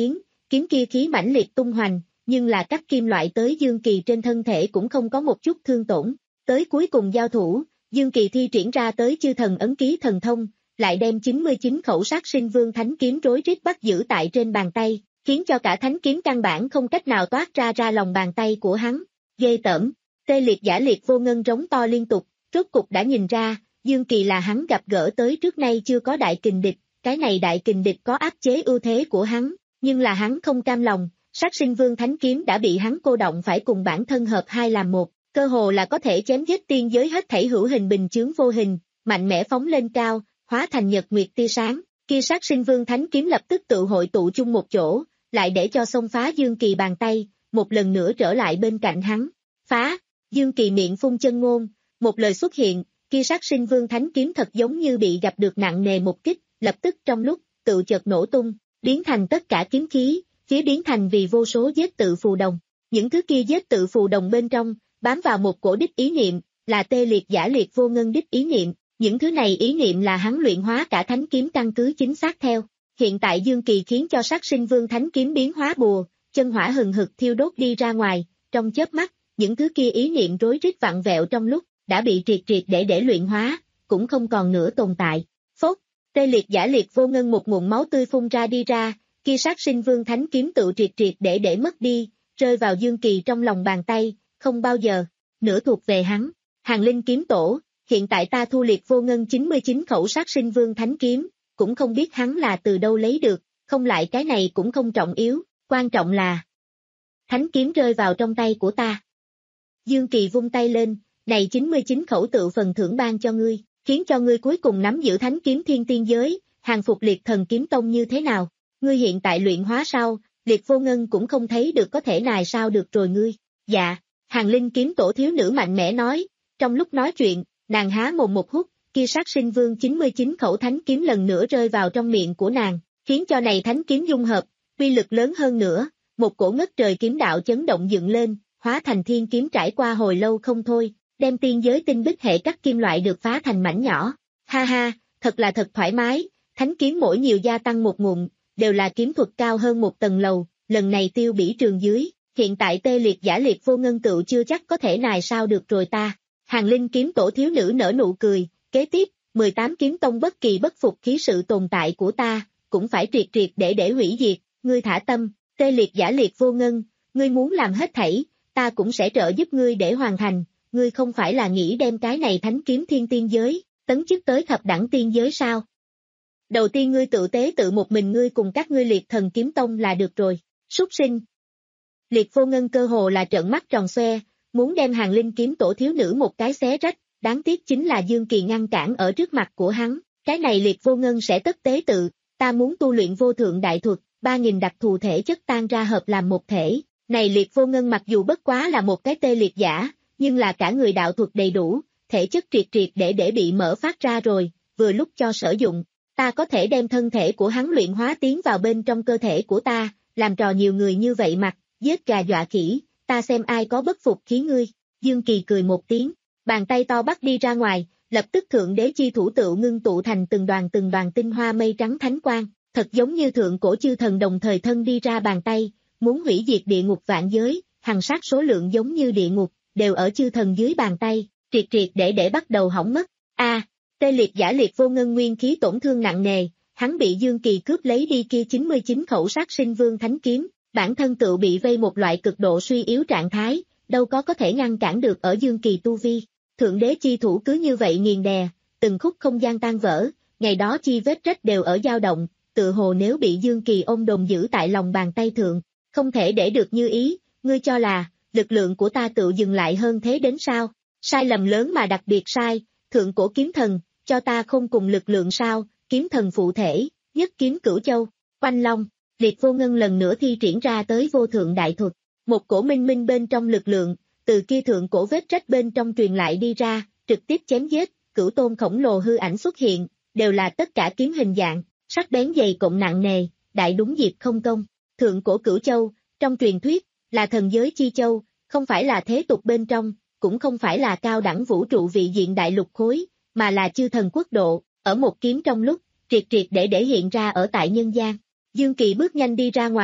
Speaker 2: kiếm kia khí mãnh liệt tung hoành, nhưng là cắt kim loại tới Dương Kỳ trên thân thể cũng không có một chút thương tổn. Tới cuối cùng giao thủ, Dương Kỳ thi triển ra tới chư thần ấn ký thần thông, lại đem chín mươi chín khẩu sát sinh vương thánh kiếm rối rít bắt giữ tại trên bàn tay, khiến cho cả thánh kiếm căn bản không cách nào toát ra ra lòng bàn tay của hắn. Ghê tởm, tê liệt giả liệt vô ngân rống to liên tục, rốt cục đã nhìn ra, Dương Kỳ là hắn gặp gỡ tới trước nay chưa có đại kình địch, cái này đại kình địch có áp chế ưu thế của hắn, nhưng là hắn không cam lòng, sát sinh vương thánh kiếm đã bị hắn cô động phải cùng bản thân hợp hai làm một, cơ hồ là có thể chém giết tiên giới hết thảy hữu hình bình chướng vô hình, mạnh mẽ phóng lên cao, hóa thành nhật nguyệt tia sáng, kia sát sinh vương thánh kiếm lập tức tự hội tụ chung một chỗ, lại để cho xông phá Dương Kỳ bàn tay, một lần nữa trở lại bên cạnh hắn, phá, Dương Kỳ miệng phun chân ngôn, một lời xuất hiện, kia sát sinh vương thánh kiếm thật giống như bị gặp được nặng nề một kích, lập tức trong lúc, tự chợt nổ tung, biến thành tất cả kiếm khí, phía biến thành vì vô số vết tự phù đồng, những thứ kia vết tự phù đồng bên trong, bám vào một cổ đích ý niệm, là tê liệt giả liệt vô ngân đích ý niệm, những thứ này ý niệm là hắn luyện hóa cả thánh kiếm căn cứ chính xác theo. Hiện tại Dương Kỳ khiến cho sát sinh vương thánh kiếm biến hóa bùa, chân hỏa hừng hực thiêu đốt đi ra ngoài, trong chớp mắt, những thứ kia ý niệm rối rít vặn vẹo trong lúc, đã bị triệt triệt để để luyện hóa, cũng không còn nữa tồn tại. Phốt, tê liệt giả liệt vô ngân một nguồn máu tươi phun ra đi ra, kia sát sinh vương thánh kiếm tự triệt triệt để để mất đi, rơi vào Dương Kỳ trong lòng bàn tay, không bao giờ, nữa thuộc về hắn. Hàng linh kiếm tổ, hiện tại ta thu liệt vô ngân chín mươi chín khẩu sát sinh vương thánh kiếm, cũng không biết hắn là từ đâu lấy được, không lại cái này cũng không trọng yếu, quan trọng là thánh kiếm rơi vào trong tay của ta. Dương Kỳ vung tay lên, này chín mươi chín khẩu tự phần thưởng ban cho ngươi, khiến cho ngươi cuối cùng nắm giữ thánh kiếm thiên tiên giới, hàng phục liệt thần kiếm tông như thế nào, ngươi hiện tại luyện hóa sau, liệt vô ngân cũng không thấy được có thể nài sao được rồi ngươi, dạ, hàng linh kiếm tổ thiếu nữ mạnh mẽ nói, trong lúc nói chuyện, nàng há mồm một hút, kia sát sinh vương chín mươi chín khẩu thánh kiếm lần nữa rơi vào trong miệng của nàng, khiến cho này thánh kiếm dung hợp, uy lực lớn hơn nữa, một cổ ngất trời kiếm đạo chấn động dựng lên, hóa thành thiên kiếm trải qua hồi lâu không thôi, đem tiên giới tinh bích hệ các kim loại được phá thành mảnh nhỏ, ha ha, thật là thật thoải mái, thánh kiếm mỗi nhiều gia tăng một ngụm, đều là kiếm thuật cao hơn một tầng lầu, lần này tiêu bỉ trường dưới, hiện tại tê liệt giả liệt vô ngân tựu chưa chắc có thể nài sao được rồi ta. Hàng linh kiếm tổ thiếu nữ nở nụ cười, kế tiếp, mười tám kiếm tông bất kỳ bất phục khí sự tồn tại của ta, cũng phải triệt triệt để để hủy diệt, ngươi thả tâm, tê liệt giả liệt vô ngân, ngươi muốn làm hết thảy, ta cũng sẽ trợ giúp ngươi để hoàn thành, ngươi không phải là nghĩ đem cái này thánh kiếm thiên tiên giới, tấn chức tới thập đẳng tiên giới sao? Đầu tiên ngươi tự tế tự một mình ngươi cùng các ngươi liệt thần kiếm tông là được rồi, súc sinh. Liệt vô ngân cơ hồ là trợn mắt tròn xoe, muốn đem hàng linh kiếm tổ thiếu nữ một cái xé rách, đáng tiếc chính là Dương Kỳ ngăn cản ở trước mặt của hắn, cái này liệt vô ngân sẽ tất tế tự, ta muốn tu luyện vô thượng đại thuật, ba nghìn đặc thù thể chất tan ra hợp làm một thể, này liệt vô ngân mặc dù bất quá là một cái tê liệt giả, nhưng là cả người đạo thuật đầy đủ, thể chất triệt triệt để để bị mở phát ra rồi, vừa lúc cho sử dụng, ta có thể đem thân thể của hắn luyện hóa tiến vào bên trong cơ thể của ta, làm trò nhiều người như vậy mặt, giết gà dọa khỉ, ta xem ai có bất phục khí ngươi, Dương Kỳ cười một tiếng, bàn tay to bắt đi ra ngoài, lập tức thượng đế chi thủ tựu ngưng tụ thành từng đoàn từng đoàn tinh hoa mây trắng thánh quang, thật giống như thượng cổ chư thần đồng thời thân đi ra bàn tay, muốn hủy diệt địa ngục vạn giới, hằng sát số lượng giống như địa ngục, đều ở chư thần dưới bàn tay, triệt triệt để để bắt đầu hỏng mất, a à, tê liệt giả liệt vô ngân nguyên khí tổn thương nặng nề, hắn bị Dương Kỳ cướp lấy đi kia chín mươi chín khẩu sát sinh vương thánh kiếm, bản thân tự bị vây một loại cực độ suy yếu trạng thái, đâu có có thể ngăn cản được ở Dương Kỳ tu vi. Thượng đế chi thủ cứ như vậy nghiền đè, từng khúc không gian tan vỡ, ngày đó chi vết rách đều ở dao động, tự hồ nếu bị Dương Kỳ ôm đồn giữ tại lòng bàn tay thượng, không thể để được như ý, ngươi cho là, lực lượng của ta tự dừng lại hơn thế đến sao, sai lầm lớn mà đặc biệt sai, thượng cổ kiếm thần, cho ta không cùng lực lượng sao, kiếm thần phụ thể, nhất kiếm cửu châu, quanh long, liệt vô ngân lần nữa thi triển ra tới vô thượng đại thuật, một cổ minh minh bên trong lực lượng, từ kia thượng cổ vết rách bên trong truyền lại đi ra, trực tiếp chém giết, cửu tôn khổng lồ hư ảnh xuất hiện, đều là tất cả kiếm hình dạng, sắc bén dày cộng nặng nề, đại đúng diệt không công, thượng cổ cửu châu, trong truyền thuyết, là thần giới chi châu, không phải là thế tục bên trong, cũng không phải là cao đẳng vũ trụ vị diện đại lục khối, mà là chư thần quốc độ, ở một kiếm trong lúc, triệt triệt để để hiện ra ở tại nhân gian. Dương Kỳ bước nhanh đi ra ngoài,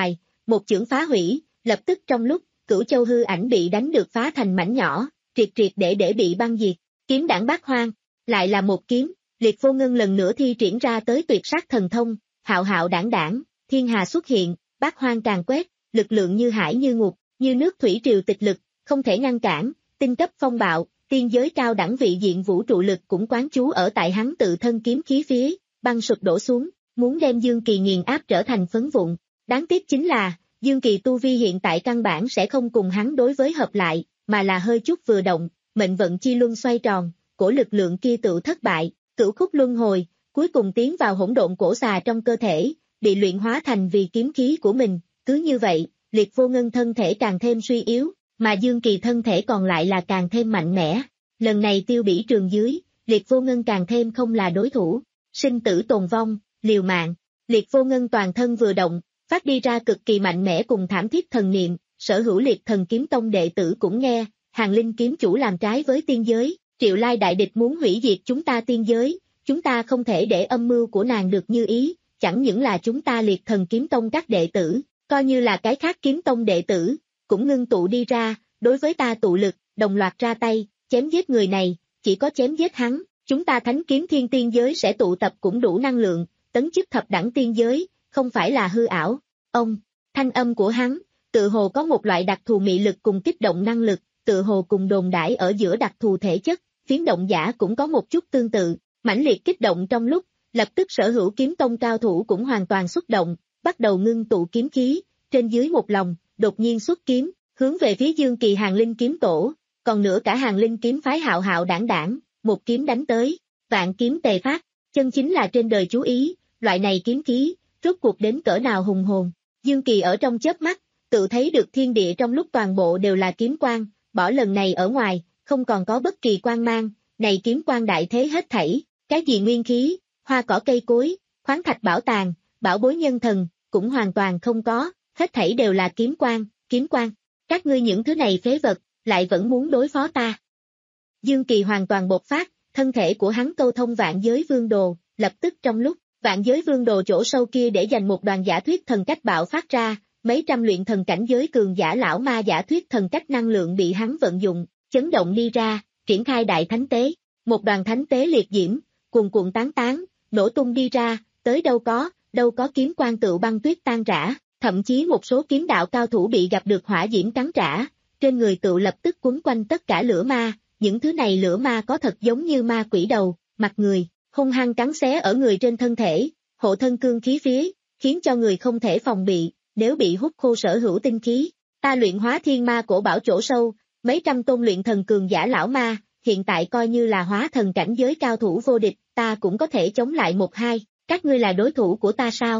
Speaker 2: một chưởng phá hủy, lập tức trong lúc, Cửu Châu hư ảnh bị đánh được phá thành mảnh nhỏ, triệt triệt để để bị băng diệt. Kiếm đảng bát hoang, lại là một kiếm, Liệt Vô Ngân lần nữa thi triển ra tới tuyệt sát thần thông, hạo hạo đảng đảng, thiên hà xuất hiện, bát hoang càng quét, lực lượng như hải như ngục, như nước thủy triều tịch lực, không thể ngăn cản, tinh cấp phong bạo, tiên giới cao đẳng vị diện vũ trụ lực cũng quán trú ở tại hắn tự thân kiếm khí phía, băng sụp đổ xuống, muốn đem Dương Kỳ nghiền áp trở thành phấn vụn. Đáng tiếc chính là, Dương Kỳ tu vi hiện tại căn bản sẽ không cùng hắn đối với hợp lại, mà là hơi chút vừa động, mệnh vận chi luân xoay tròn, cổ lực lượng kia tự thất bại, cửu khúc luân hồi, cuối cùng tiến vào hỗn độn cổ xà trong cơ thể, bị luyện hóa thành vì kiếm khí của mình, cứ như vậy, Liệt Vô Ngân thân thể càng thêm suy yếu, mà Dương Kỳ thân thể còn lại là càng thêm mạnh mẽ. Lần này tiêu bỉ trường dưới, Liệt Vô Ngân càng thêm không là đối thủ, sinh tử tồn vong, liều mạng. Liệt Vô Ngân toàn thân vừa động, phát đi ra cực kỳ mạnh mẽ cùng thảm thiết thần niệm, sở hữu Liệt Thần Kiếm Tông đệ tử cũng nghe, Hàng Linh kiếm chủ làm trái với tiên giới, Triệu Lai đại địch muốn hủy diệt chúng ta tiên giới, chúng ta không thể để âm mưu của nàng được như ý, chẳng những là chúng ta Liệt Thần Kiếm Tông các đệ tử, coi như là cái khác kiếm tông đệ tử, cũng ngưng tụ đi ra, đối với ta tụ lực, đồng loạt ra tay, chém giết người này, chỉ có chém giết hắn, chúng ta Thánh Kiếm Thiên tiên giới sẽ tụ tập cũng đủ năng lượng, tấn chức thập đẳng tiên giới, không phải là hư ảo. Ông, thanh âm của hắn, tự hồ có một loại đặc thù mị lực cùng kích động năng lực, tự hồ cùng đồn đãi ở giữa đặc thù thể chất, phiến động giả cũng có một chút tương tự, mãnh liệt kích động trong lúc, lập tức sở hữu kiếm tông cao thủ cũng hoàn toàn xuất động, bắt đầu ngưng tụ kiếm khí, trên dưới một lòng, đột nhiên xuất kiếm, hướng về phía Dương Kỳ Hàng Linh kiếm tổ, còn nữa cả Hàng Linh kiếm phái hạo hạo đảng đảng, một kiếm đánh tới, vạn kiếm tề phát, chân chính là trên đời chú ý, loại này kiếm khí, rốt cuộc đến cỡ nào hùng hồn. Dương Kỳ ở trong chớp mắt, tự thấy được thiên địa trong lúc toàn bộ đều là kiếm quang, bỏ lần này ở ngoài, không còn có bất kỳ quang mang, này kiếm quang đại thế hết thảy, cái gì nguyên khí, hoa cỏ cây cối, khoáng thạch bảo tàng, bảo bối nhân thần, cũng hoàn toàn không có, hết thảy đều là kiếm quang, kiếm quang. Các ngươi những thứ này phế vật, lại vẫn muốn đối phó ta. Dương Kỳ hoàn toàn bộc phát, thân thể của hắn câu thông vạn giới vương đồ, lập tức trong lúc, vạn giới vương đồ chỗ sâu kia để dành một đoàn giả thuyết thần cách bạo phát ra, mấy trăm luyện thần cảnh giới cường giả lão ma giả thuyết thần cách năng lượng bị hắn vận dụng, chấn động đi ra, triển khai đại thánh tế, một đoàn thánh tế liệt diễm, cuồn cuộn tán tán, nổ tung đi ra, tới đâu có, đâu có kiếm quang tựu băng tuyết tan rã, thậm chí một số kiếm đạo cao thủ bị gặp được hỏa diễm cắn trả, trên người tựu lập tức quấn quanh tất cả lửa ma, những thứ này lửa ma có thật giống như ma quỷ đầu, mặt người, hung hăng cắn xé ở người trên thân thể, hộ thân cương khí phía, khiến cho người không thể phòng bị, nếu bị hút khô sở hữu tinh khí. Ta luyện hóa thiên ma cổ bảo chỗ sâu, mấy trăm tôn luyện thần cường giả lão ma, hiện tại coi như là hóa thần cảnh giới cao thủ vô địch, ta cũng có thể chống lại một hai, các ngươi là đối thủ của ta sao?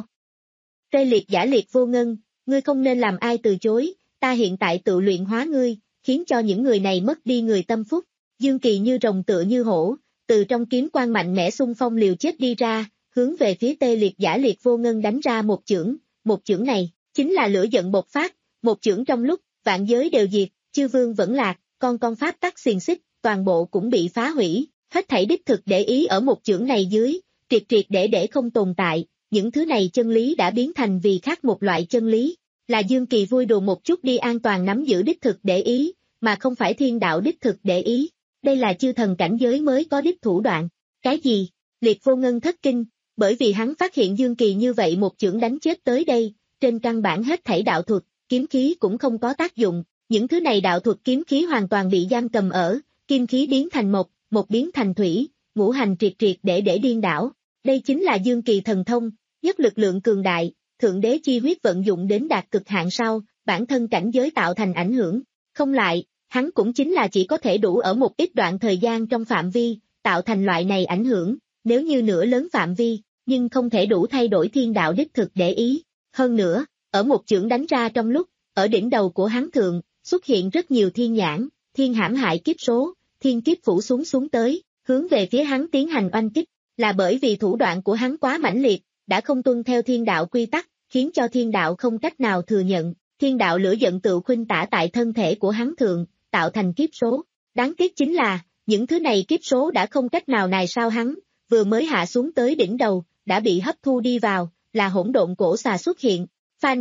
Speaker 2: Tê liệt giả Liệt Vô Ngân, ngươi không nên làm ai từ chối, ta hiện tại tự luyện hóa ngươi, khiến cho những người này mất đi người tâm phúc. Dương Kỳ như rồng tựa như hổ, từ trong kiếm quang mạnh mẽ xung phong liều chết đi ra, hướng về phía tê liệt giả Liệt Vô Ngân đánh ra một chưởng, một chưởng này, chính là lửa giận bộc phát, một chưởng trong lúc, vạn giới đều diệt, chư vương vẫn lạc, con con pháp tắc xiềng xích, toàn bộ cũng bị phá hủy, hết thảy đích thực để ý ở một chưởng này dưới, triệt triệt để để không tồn tại, những thứ này chân lý đã biến thành vì khác một loại chân lý, là Dương Kỳ vui đùa một chút đi an toàn nắm giữ đích thực để ý, mà không phải thiên đạo đích thực để ý, đây là chư thần cảnh giới mới có đích thủ đoạn, cái gì? Liệt Vô Ngân thất kinh, bởi vì hắn phát hiện Dương Kỳ như vậy một chưởng đánh chết tới đây, trên căn bản hết thảy đạo thuật, kiếm khí cũng không có tác dụng, những thứ này đạo thuật kiếm khí hoàn toàn bị giam cầm ở, kim khí biến thành mộc, một biến thành thủy, ngũ hành triệt triệt để để điên đảo, đây chính là Dương Kỳ thần thông, nhất lực lượng cường đại, thượng đế chi huyết vận dụng đến đạt cực hạn sau, bản thân cảnh giới tạo thành ảnh hưởng, không lại, hắn cũng chính là chỉ có thể đủ ở một ít đoạn thời gian trong phạm vi, tạo thành loại này ảnh hưởng, nếu như nửa lớn phạm vi, nhưng không thể đủ thay đổi thiên đạo đích thực để ý. Hơn nữa, ở một chưởng đánh ra trong lúc, ở đỉnh đầu của hắn thượng, xuất hiện rất nhiều thiên nhãn, thiên hãm hại kiếp số, thiên kiếp phủ xuống xuống tới, hướng về phía hắn tiến hành oanh kích, là bởi vì thủ đoạn của hắn quá mãnh liệt, đã không tuân theo thiên đạo quy tắc, khiến cho thiên đạo không cách nào thừa nhận, thiên đạo lửa giận tự khuynh tả tại thân thể của hắn thượng, tạo thành kiếp số. Đáng tiếc chính là, những thứ này kiếp số đã không cách nào nài sao hắn, vừa mới hạ xuống tới đỉnh đầu, đã bị hấp thu đi vào, là hỗn độn cổ xà xuất hiện. Phanh,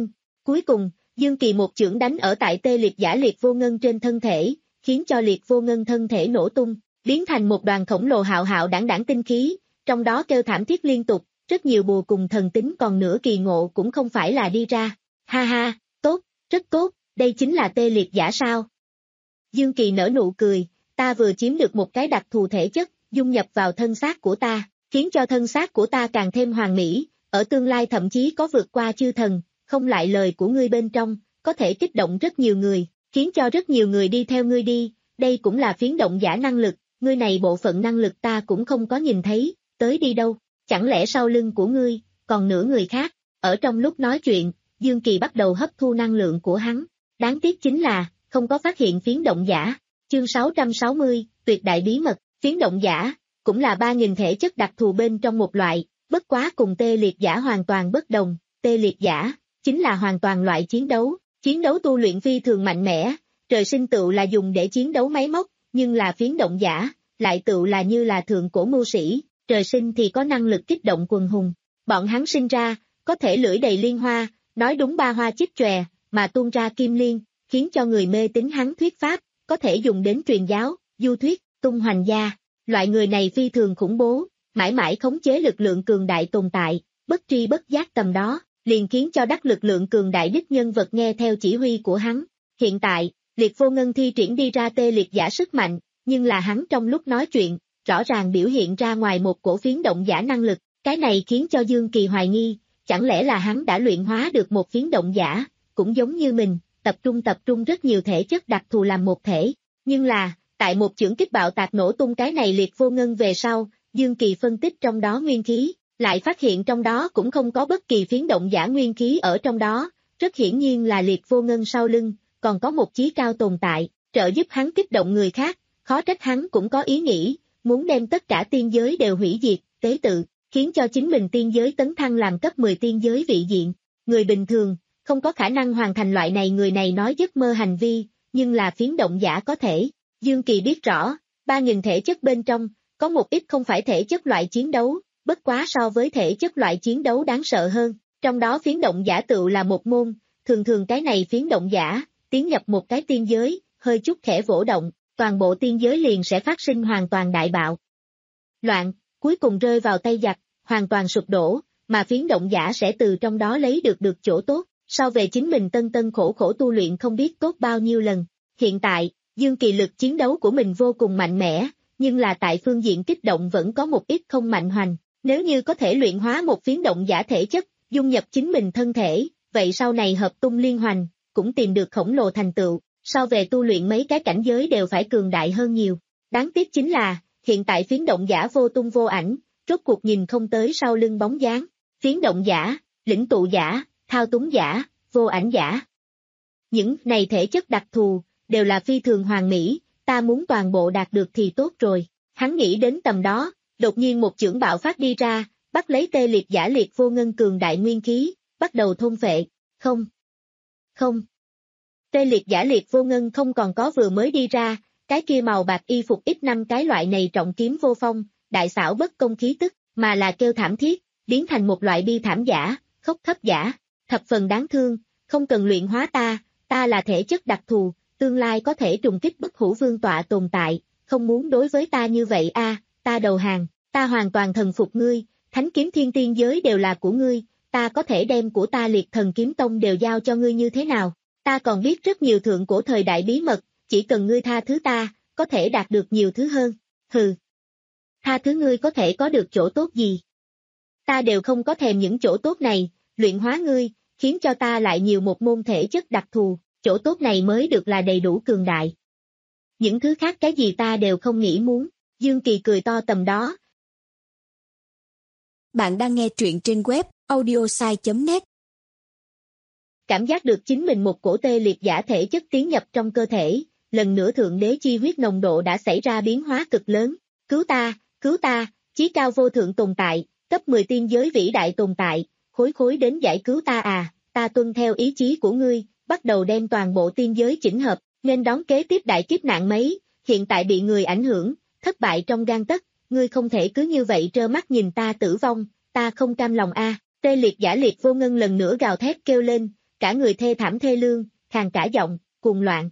Speaker 2: Cuối cùng, Dương Kỳ một chưởng đánh ở tại tê liệt giả liệt vô ngân trên thân thể, khiến cho liệt vô ngân thân thể nổ tung, biến thành một đoàn khổng lồ hạo hạo đảng đảng tinh khí, trong đó kêu thảm thiết liên tục, rất nhiều bùa cùng thần tính còn nửa kỳ ngộ cũng không phải là đi ra. Ha ha, tốt, rất tốt, đây chính là tê liệt giả sao? Dương Kỳ nở nụ cười, ta vừa chiếm được một cái đặc thù thể chất, dung nhập vào thân xác của ta, khiến cho thân xác của ta càng thêm hoàn mỹ, ở tương lai thậm chí có vượt qua chư thần, không lại lời của ngươi bên trong, có thể kích động rất nhiều người, khiến cho rất nhiều người đi theo ngươi đi, đây cũng là phiến động giả năng lực, ngươi này bộ phận năng lực ta cũng không có nhìn thấy, tới đi đâu, chẳng lẽ sau lưng của ngươi, còn nửa người khác, ở trong lúc nói chuyện, Dương Kỳ bắt đầu hấp thu năng lượng của hắn, đáng tiếc chính là, không có phát hiện phiến động giả, chương sáu trăm sáu mươi, tuyệt đại bí mật, phiến động giả, cũng là ba nghìn thể chất đặc thù bên trong một loại, bất quá cùng tê liệt giả hoàn toàn bất đồng, tê liệt giả, chính là hoàn toàn loại chiến đấu, chiến đấu tu luyện phi thường mạnh mẽ, trời sinh tựu là dùng để chiến đấu máy móc, nhưng là phiến động giả, lại tựu là như là thượng cổ mưu sĩ, trời sinh thì có năng lực kích động quần hùng, bọn hắn sinh ra, có thể lưỡi đầy liên hoa, nói đúng ba hoa chích chòe, mà tuôn ra kim liên, khiến cho người mê tín hắn thuyết pháp, có thể dùng đến truyền giáo, du thuyết, tung hoành gia, loại người này phi thường khủng bố, mãi mãi khống chế lực lượng cường đại tồn tại, bất tri bất giác tầm đó, liền khiến cho đắc lực lượng cường đại đích nhân vật nghe theo chỉ huy của hắn. Hiện tại, liệt vô ngân thi triển đi ra tê liệt giả sức mạnh, nhưng là hắn trong lúc nói chuyện, rõ ràng biểu hiện ra ngoài một cổ phiến động giả năng lực, cái này khiến cho Dương Kỳ hoài nghi, chẳng lẽ là hắn đã luyện hóa được một phiến động giả, cũng giống như mình, tập trung tập trung rất nhiều thể chất đặc thù làm một thể, nhưng là, tại một chưởng kích bạo tạc nổ tung cái này liệt vô ngân về sau, Dương Kỳ phân tích trong đó nguyên khí, lại phát hiện trong đó cũng không có bất kỳ phiến động giả nguyên khí ở trong đó, rất hiển nhiên là liệt vô ngân sau lưng, còn có một chí cao tồn tại, trợ giúp hắn kích động người khác, khó trách hắn cũng có ý nghĩ, muốn đem tất cả tiên giới đều hủy diệt, tế tự, khiến cho chính mình tiên giới tấn thăng làm cấp mười tiên giới vị diện. Người bình thường, không có khả năng hoàn thành loại này người này nói giấc mơ hành vi, nhưng là phiến động giả có thể. Dương Kỳ biết rõ, ba nghìn thể chất bên trong, có một ít không phải thể chất loại chiến đấu, bất quá so với thể chất loại chiến đấu đáng sợ hơn, trong đó phiến động giả tựu là một môn, thường thường cái này phiến động giả, tiến nhập một cái tiên giới, hơi chút khẽ vỗ động, toàn bộ tiên giới liền sẽ phát sinh hoàn toàn đại bạo. Loạn, cuối cùng rơi vào tay giặc, hoàn toàn sụp đổ, mà phiến động giả sẽ từ trong đó lấy được được chỗ tốt, so về chính mình tân tân khổ khổ tu luyện không biết tốt bao nhiêu lần. Hiện tại, Dương Kỳ lực chiến đấu của mình vô cùng mạnh mẽ, nhưng là tại phương diện kích động vẫn có một ít không mạnh hoành. Nếu như có thể luyện hóa một phiến động giả thể chất, dung nhập chính mình thân thể, vậy sau này hợp tung liên hoành, cũng tìm được khổng lồ thành tựu, so về tu luyện mấy cái cảnh giới đều phải cường đại hơn nhiều. Đáng tiếc chính là, hiện tại phiến động giả vô tung vô ảnh, rốt cuộc nhìn không tới sau lưng bóng dáng, phiến động giả, lĩnh tụ giả, thao túng giả, vô ảnh giả. Những này thể chất đặc thù, đều là phi thường hoàn mỹ, ta muốn toàn bộ đạt được thì tốt rồi. Hắn nghĩ đến tầm đó, đột nhiên một chưởng bạo phát đi ra, bắt lấy tê liệt giả liệt vô ngân cường đại nguyên khí, bắt đầu thôn phệ. Không. Không. Tê liệt giả liệt vô ngân không còn có vừa mới đi ra, cái kia màu bạc y phục ít năm cái loại này trọng kiếm vô phong, đại xảo bất công khí tức, mà là kêu thảm thiết, biến thành một loại bi thảm giả, khóc thấp giả, thập phần đáng thương, không cần luyện hóa ta, ta là thể chất đặc thù, tương lai có thể trùng kích bất hủ vương tọa tồn tại, không muốn đối với ta như vậy a, ta đầu hàng, ta hoàn toàn thần phục ngươi, thánh kiếm thiên tiên giới đều là của ngươi, ta có thể đem của ta liệt thần kiếm tông đều giao cho ngươi như thế nào, ta còn biết rất nhiều thượng cổ thời đại bí mật, chỉ cần ngươi tha thứ ta, có thể đạt được nhiều thứ hơn, hừ. Tha thứ ngươi có thể có được chỗ tốt gì? Ta đều không có thèm những chỗ tốt này, luyện hóa ngươi, khiến cho ta lại nhiều một môn thể chất đặc thù, chỗ tốt này mới được là đầy đủ cường đại. Những thứ khác cái gì ta đều không nghĩ muốn, Dương Kỳ cười to tầm đó.
Speaker 3: Bạn đang nghe truyện trên web audiosai chấm net.
Speaker 2: Cảm giác được chính mình một cổ tê liệt giả thể chất tiến nhập trong cơ thể, lần nữa thượng đế chi huyết nồng độ đã xảy ra biến hóa cực lớn, cứu ta, cứu ta, chí cao vô thượng tồn tại, cấp mười tiên giới vĩ đại tồn tại, khối khối đến giải cứu ta à, ta tuân theo ý chí của ngươi, bắt đầu đem toàn bộ tiên giới chỉnh hợp, nên đón kế tiếp đại kiếp nạn mấy, hiện tại bị người ảnh hưởng, thất bại trong gang tấc, ngươi không thể cứ như vậy trơ mắt nhìn ta tử vong, ta không cam lòng a. Tê liệt giả liệt vô ngân lần nữa gào thét kêu lên, cả người thê thảm thê lương, khàn cả giọng, cuồng loạn.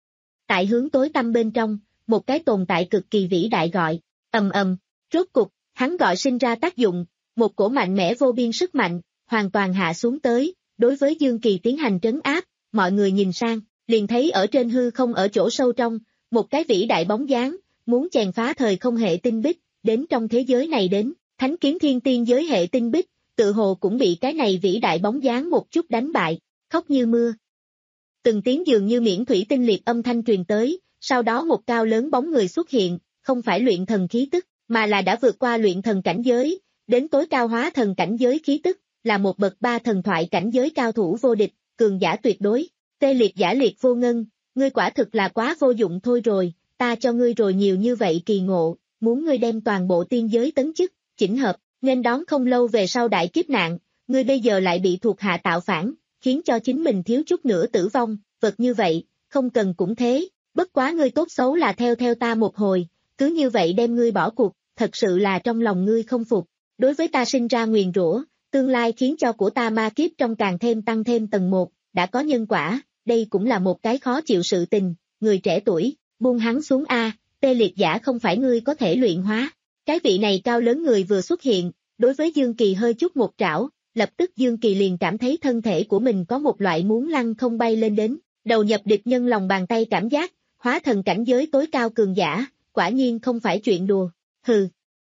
Speaker 2: Tại hướng tối tăm bên trong, một cái tồn tại cực kỳ vĩ đại gọi, ầm ầm, rốt cục, hắn gọi sinh ra tác dụng, một cổ mạnh mẽ vô biên sức mạnh, hoàn toàn hạ xuống tới, đối với Dương Kỳ tiến hành trấn áp, mọi người nhìn sang, liền thấy ở trên hư không ở chỗ sâu trong, một cái vĩ đại bóng dáng, muốn chèn phá thời không hệ tinh bích, đến trong thế giới này đến, thánh kiếm thiên tiên giới hệ tinh bích, tự hồ cũng bị cái này vĩ đại bóng dáng một chút đánh bại, khóc như mưa. Từng tiếng dường như miễn thủy tinh liệt âm thanh truyền tới, sau đó một cao lớn bóng người xuất hiện, không phải luyện thần khí tức, mà là đã vượt qua luyện thần cảnh giới, đến tối cao hóa thần cảnh giới khí tức, là một bậc ba thần thoại cảnh giới cao thủ vô địch, cường giả tuyệt đối. Tê Liệt Giả Liệt Vô Ngân, ngươi quả thực là quá vô dụng thôi rồi, ta cho ngươi rồi nhiều như vậy kỳ ngộ, muốn ngươi đem toàn bộ tiên giới tấn chức, chỉnh hợp, nên đón không lâu về sau đại kiếp nạn, ngươi bây giờ lại bị thuộc hạ tạo phản, khiến cho chính mình thiếu chút nữa tử vong, vật như vậy, không cần cũng thế, bất quá ngươi tốt xấu là theo theo ta một hồi, cứ như vậy đem ngươi bỏ cuộc, thật sự là trong lòng ngươi không phục, đối với ta sinh ra nguyền rủa, tương lai khiến cho của ta ma kiếp trong càng thêm tăng thêm tầng một, đã có nhân quả, đây cũng là một cái khó chịu sự tình, người trẻ tuổi, buông hắn xuống a, Tê Liệt Giả không phải ngươi có thể luyện hóa. Cái vị này cao lớn người vừa xuất hiện, đối với Dương Kỳ hơi chút một trảo, lập tức Dương Kỳ liền cảm thấy thân thể của mình có một loại muốn lăn không bay lên đến, đầu nhập địch nhân lòng bàn tay cảm giác, hóa thần cảnh giới tối cao cường giả, quả nhiên không phải chuyện đùa, hừ.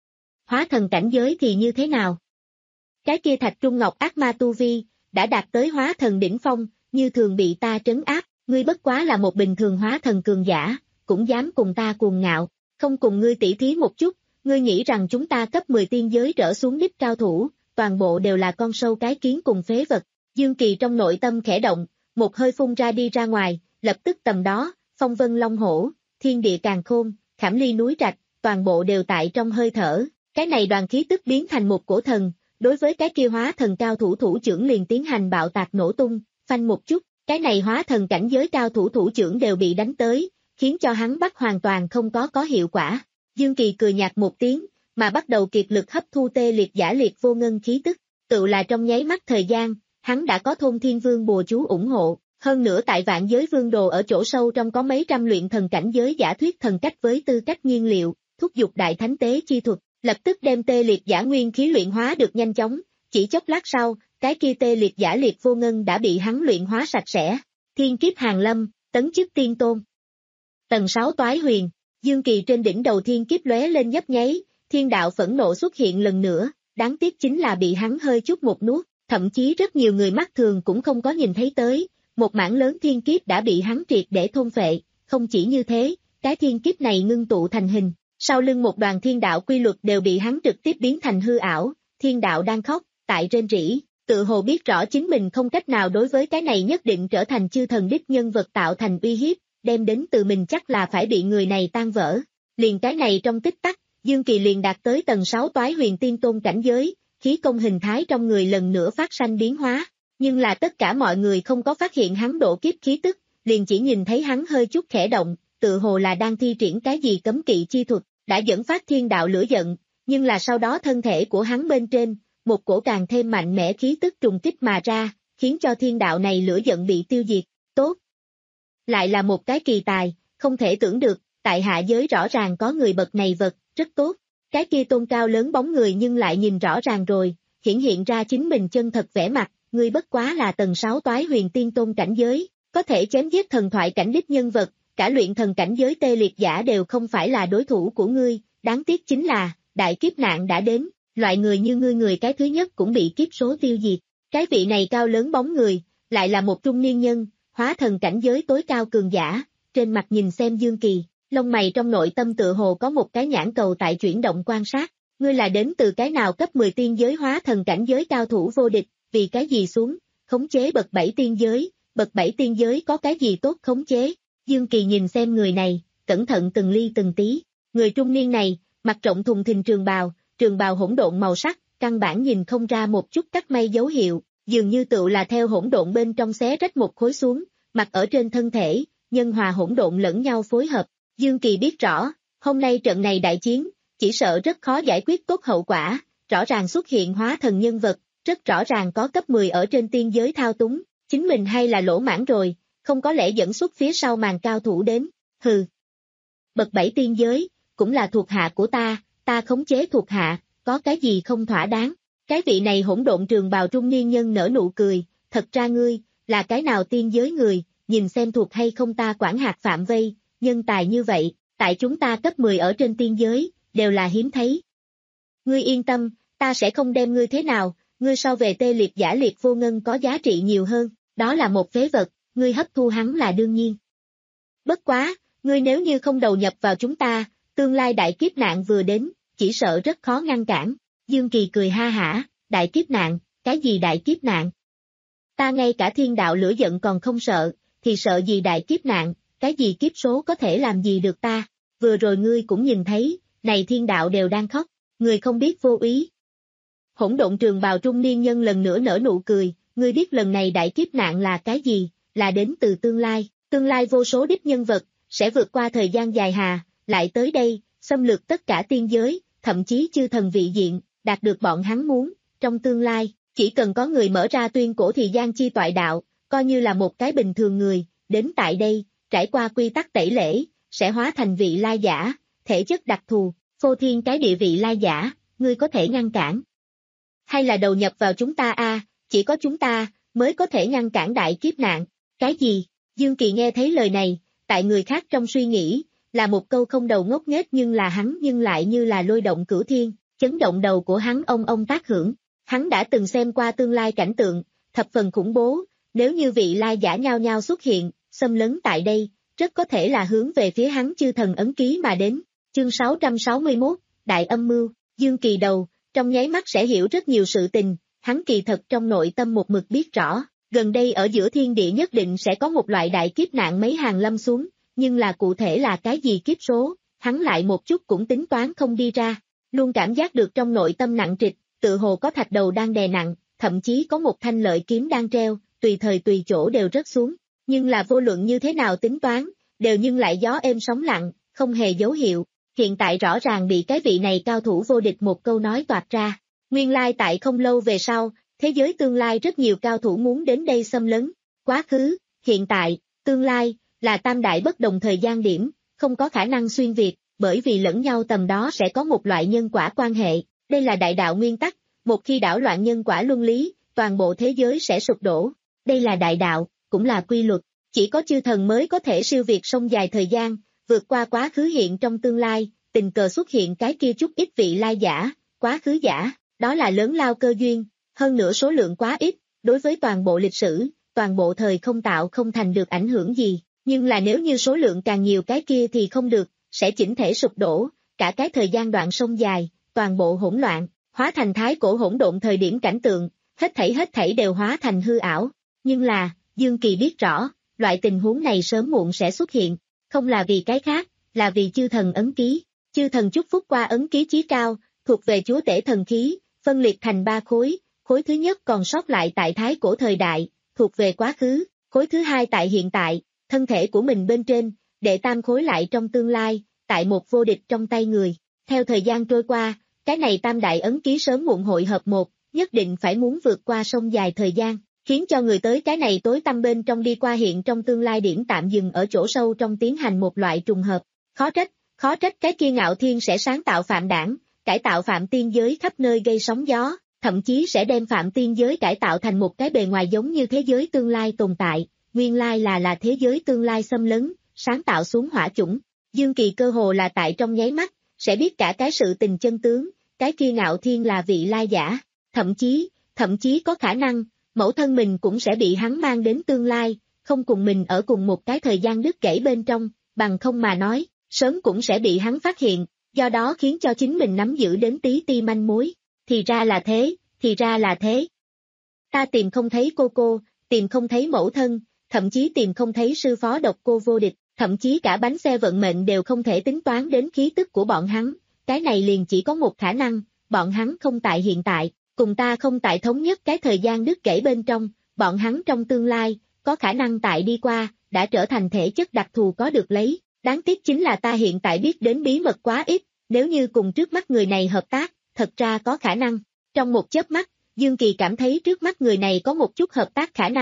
Speaker 2: Hóa thần cảnh giới thì như thế nào? Cái kia Thạch Trung Ngọc ác ma tu vi, đã đạt tới hóa thần đỉnh phong, như thường bị ta trấn áp, ngươi bất quá là một bình thường hóa thần cường giả, cũng dám cùng ta cuồng ngạo, không cùng ngươi tỉ thí một chút, ngươi nghĩ rằng chúng ta cấp mười tiên giới trở xuống đích cao thủ, toàn bộ đều là con sâu cái kiến cùng phế vật. Dương Kỳ trong nội tâm khẽ động, một hơi phun ra đi ra ngoài, lập tức tầm đó, phong vân long hổ, thiên địa càn khôn, khảm ly núi rạch, toàn bộ đều tại trong hơi thở, cái này đoàn khí tức biến thành một cổ thần, đối với cái kia hóa thần cao thủ thủ trưởng liền tiến hành bạo tạc nổ tung, phanh một chút, cái này hóa thần cảnh giới cao thủ thủ trưởng đều bị đánh tới, khiến cho hắn bắt hoàn toàn không có có hiệu quả. Dương Kỳ cười nhạt một tiếng, mà bắt đầu kiệt lực hấp thu Tê Liệt Giả Liệt Vô Ngân khí tức, tự là trong nháy mắt thời gian, hắn đã có Thôn Thiên Vương bùa chú ủng hộ, hơn nữa tại Vạn Giới Vương Đồ ở chỗ sâu trong có mấy trăm luyện thần cảnh giới giả thuyết thần cách với tư cách nhiên liệu, thúc giục đại thánh tế chi thuật, lập tức đem Tê Liệt Giả Nguyên khí luyện hóa được nhanh chóng, chỉ chốc lát sau, cái kia Tê Liệt Giả Liệt Vô Ngân đã bị hắn luyện hóa sạch sẽ. Thiên kiếp hàng lâm, tấn chức tiên tôn. Tầng sáu Toái Huyền, Dương Kỳ trên đỉnh đầu thiên kiếp lóe lên nhấp nháy, thiên đạo phẫn nộ xuất hiện lần nữa, đáng tiếc chính là bị hắn hơi chút một nuốt, thậm chí rất nhiều người mắt thường cũng không có nhìn thấy tới, một mảng lớn thiên kiếp đã bị hắn triệt để thôn phệ, không chỉ như thế, cái thiên kiếp này ngưng tụ thành hình, sau lưng một đoàn thiên đạo quy luật đều bị hắn trực tiếp biến thành hư ảo, thiên đạo đang khóc, tại rên rỉ, tự hồ biết rõ chính mình không cách nào đối với cái này nhất định trở thành chư thần đích nhân vật tạo thành uy hiếp, đem đến từ mình chắc là phải bị người này tan vỡ. Liền cái này trong tích tắc, Dương Kỳ liền đạt tới tầng sáu Toái Huyền Tiên Tôn cảnh giới, khí công hình thái trong người lần nữa phát sanh biến hóa, nhưng là tất cả mọi người không có phát hiện hắn độ kiếp khí tức, liền chỉ nhìn thấy hắn hơi chút khẽ động, tự hồ là đang thi triển cái gì cấm kỵ chi thuật, đã dẫn phát thiên đạo lửa giận, nhưng là sau đó thân thể của hắn bên trên, một cổ càng thêm mạnh mẽ khí tức trùng kích mà ra, khiến cho thiên đạo này lửa giận bị tiêu diệt, tốt. Lại là một cái kỳ tài, không thể tưởng được, tại hạ giới rõ ràng có người bậc này vật, rất tốt. Cái kia tôn cao lớn bóng người nhưng lại nhìn rõ ràng rồi, hiển hiện ra chính mình chân thật vẻ mặt, ngươi bất quá là tầng sáu Toái Huyền Tiên Tôn cảnh giới, có thể chém giết thần thoại cảnh đích nhân vật, cả luyện thần cảnh giới Tê Liệt Giả đều không phải là đối thủ của ngươi, đáng tiếc chính là, đại kiếp nạn đã đến, loại người như ngươi người cái thứ nhất cũng bị kiếp số tiêu diệt. Cái vị này cao lớn bóng người, lại là một trung niên nhân, hóa thần cảnh giới tối cao cường giả, trên mặt nhìn xem Dương Kỳ, lông mày trong nội tâm tự hồ có một cái nhãn cầu tại chuyển động quan sát, ngươi là đến từ cái nào cấp mười tiên giới hóa thần cảnh giới cao thủ vô địch, vì cái gì xuống, khống chế bậc bảy tiên giới, bậc bảy tiên giới có cái gì tốt khống chế. Dương Kỳ nhìn xem người này, cẩn thận từng ly từng tí, người trung niên này, mặt rộng thùng thình trường bào, trường bào hỗn độn màu sắc, căn bản nhìn không ra một chút cắt may dấu hiệu, dường như tựu là theo hỗn độn bên trong xé rách một khối xuống, mặt ở trên thân thể, nhân hòa hỗn độn lẫn nhau phối hợp. Dương Kỳ biết rõ, hôm nay trận này đại chiến, chỉ sợ rất khó giải quyết tốt hậu quả, rõ ràng xuất hiện hóa thần nhân vật, rất rõ ràng có cấp mười ở trên tiên giới thao túng, chính mình hay là lỗ mãn rồi, không có lẽ dẫn xuất phía sau màn cao thủ đến, hừ. Bậc bảy tiên giới, cũng là thuộc hạ của ta, ta khống chế thuộc hạ, có cái gì không thỏa đáng. Cái vị này hỗn độn trường bào trung niên nhân nở nụ cười, thật ra ngươi, là cái nào tiên giới người, nhìn xem thuộc hay không ta quản hạt phạm vây, nhân tài như vậy, tại chúng ta cấp mười ở trên tiên giới, đều là hiếm thấy. Ngươi yên tâm, ta sẽ không đem ngươi thế nào, ngươi so về tê liệt giả liệt vô ngân có giá trị nhiều hơn, đó là một phế vật, ngươi hấp thu hắn là đương nhiên. Bất quá, ngươi nếu như không đầu nhập vào chúng ta, tương lai đại kiếp nạn vừa đến, chỉ sợ rất khó ngăn cản. Dương Kỳ cười ha hả, đại kiếp nạn, cái gì đại kiếp nạn? Ta ngay cả thiên đạo lửa giận còn không sợ, thì sợ gì đại kiếp nạn, cái gì kiếp số có thể làm gì được ta? Vừa rồi ngươi cũng nhìn thấy, này thiên đạo đều đang khóc, người không biết vô ý. Hỗn độn trường bào trung niên nhân lần nữa nở nụ cười, ngươi biết lần này đại kiếp nạn là cái gì, là đến từ tương lai, tương lai vô số đích nhân vật, sẽ vượt qua thời gian dài hà, lại tới đây, xâm lược tất cả tiên giới, thậm chí chư thần vị diện, đạt được bọn hắn muốn, trong tương lai, chỉ cần có người mở ra tuyên cổ thì gian chi toại đạo, coi như là một cái bình thường người, đến tại đây, trải qua quy tắc tẩy lễ, sẽ hóa thành vị lai giả, thể chất đặc thù, phô thiên cái địa vị lai giả, ngươi có thể ngăn cản. Hay là đầu nhập vào chúng ta a, chỉ có chúng ta, mới có thể ngăn cản đại kiếp nạn, cái gì? Dương Kỳ nghe thấy lời này, tại người khác trong suy nghĩ, là một câu không đầu ngốc nghếch nhưng là hắn nhưng lại như là lôi động cửu thiên, chấn động đầu của hắn ông ông tác hưởng. Hắn đã từng xem qua tương lai cảnh tượng, thập phần khủng bố, nếu như vị lai giả nhao nhao xuất hiện, xâm lấn tại đây, rất có thể là hướng về phía hắn chư thần ấn ký mà đến. Chương sáu trăm sáu mươi mốt, Đại âm mưu, Dương Kỳ đầu, trong nháy mắt sẽ hiểu rất nhiều sự tình, hắn kỳ thật trong nội tâm một mực biết rõ, gần đây ở giữa thiên địa nhất định sẽ có một loại đại kiếp nạn mấy hàng lâm xuống, nhưng là cụ thể là cái gì kiếp số, hắn lại một chút cũng tính toán không đi ra, luôn cảm giác được trong nội tâm nặng trịch, tự hồ có thạch đầu đang đè nặng, thậm chí có một thanh lợi kiếm đang treo, tùy thời tùy chỗ đều rớt xuống, nhưng là vô luận như thế nào tính toán, đều nhưng lại gió êm sóng lặng, không hề dấu hiệu, hiện tại rõ ràng bị cái vị này cao thủ vô địch một câu nói toạc ra, nguyên lai tại không lâu về sau, thế giới tương lai rất nhiều cao thủ muốn đến đây xâm lấn, quá khứ, hiện tại, tương lai, là tam đại bất đồng thời gian điểm, không có khả năng xuyên việt, bởi vì lẫn nhau tầm đó sẽ có một loại nhân quả quan hệ, đây là đại đạo nguyên tắc, một khi đảo loạn nhân quả luân lý, toàn bộ thế giới sẽ sụp đổ, đây là đại đạo, cũng là quy luật, chỉ có chư thần mới có thể siêu việt sông dài thời gian, vượt qua quá khứ hiện trong tương lai, tình cờ xuất hiện cái kia chút ít vị lai giả, quá khứ giả, đó là lớn lao cơ duyên, hơn nữa số lượng quá ít, đối với toàn bộ lịch sử, toàn bộ thời không tạo không thành được ảnh hưởng gì. Nhưng là nếu như số lượng càng nhiều cái kia thì không được, sẽ chỉnh thể sụp đổ, cả cái thời gian đoạn sông dài, toàn bộ hỗn loạn, hóa thành thái cổ hỗn độn thời điểm cảnh tượng, hết thảy hết thảy đều hóa thành hư ảo. Nhưng là, Dương Kỳ biết rõ, loại tình huống này sớm muộn sẽ xuất hiện, không là vì cái khác, là vì chư thần ấn ký. Chư thần chúc phúc qua ấn ký chí cao, thuộc về chúa tể thần khí, phân liệt thành ba khối, khối thứ nhất còn sót lại tại thái cổ thời đại, thuộc về quá khứ, khối thứ hai tại hiện tại, thân thể của mình bên trên, đệ tam khối lại trong tương lai, tại một vô địch trong tay người. Theo thời gian trôi qua, cái này tam đại ấn ký sớm muộn hội hợp một, nhất định phải muốn vượt qua sông dài thời gian, khiến cho người tới cái này tối tăm bên trong đi qua hiện trong tương lai điểm tạm dừng ở chỗ sâu trong tiến hành một loại trùng hợp. Khó trách, khó trách cái kia Ngạo Thiên sẽ sáng tạo phạm đảng, cải tạo phạm tiên giới khắp nơi gây sóng gió, thậm chí sẽ đem phạm tiên giới cải tạo thành một cái bề ngoài giống như thế giới tương lai tồn tại. Nguyên lai là là thế giới tương lai xâm lấn, sáng tạo xuống hỏa chủng. Dương Kỳ cơ hồ là tại trong nháy mắt, sẽ biết cả cái sự tình chân tướng, cái kia Ngạo Thiên là vị lai giả, thậm chí, thậm chí có khả năng, mẫu thân mình cũng sẽ bị hắn mang đến tương lai, không cùng mình ở cùng một cái thời gian đứt gãy bên trong, bằng không mà nói, sớm cũng sẽ bị hắn phát hiện, do đó khiến cho chính mình nắm giữ đến tí ti manh mối. Thì ra là thế, thì ra là thế. Ta tìm không thấy cô cô, tìm không thấy mẫu thân, thậm chí tìm không thấy sư phó độc cô vô địch, thậm chí cả bánh xe vận mệnh đều không thể tính toán đến khí tức của bọn hắn, cái này liền chỉ có một khả năng, bọn hắn không tại hiện tại, cùng ta không tại thống nhất cái thời gian đứt gãy bên trong, bọn hắn trong tương lai, có khả năng tại đi qua, đã trở thành thể chất đặc thù có được lấy, đáng tiếc chính là ta hiện tại biết đến bí mật quá ít, nếu như cùng trước mắt người này hợp tác, thật ra có khả năng, trong một chớp mắt, Dương Kỳ cảm thấy trước mắt người này có một chút hợp tác khả năng.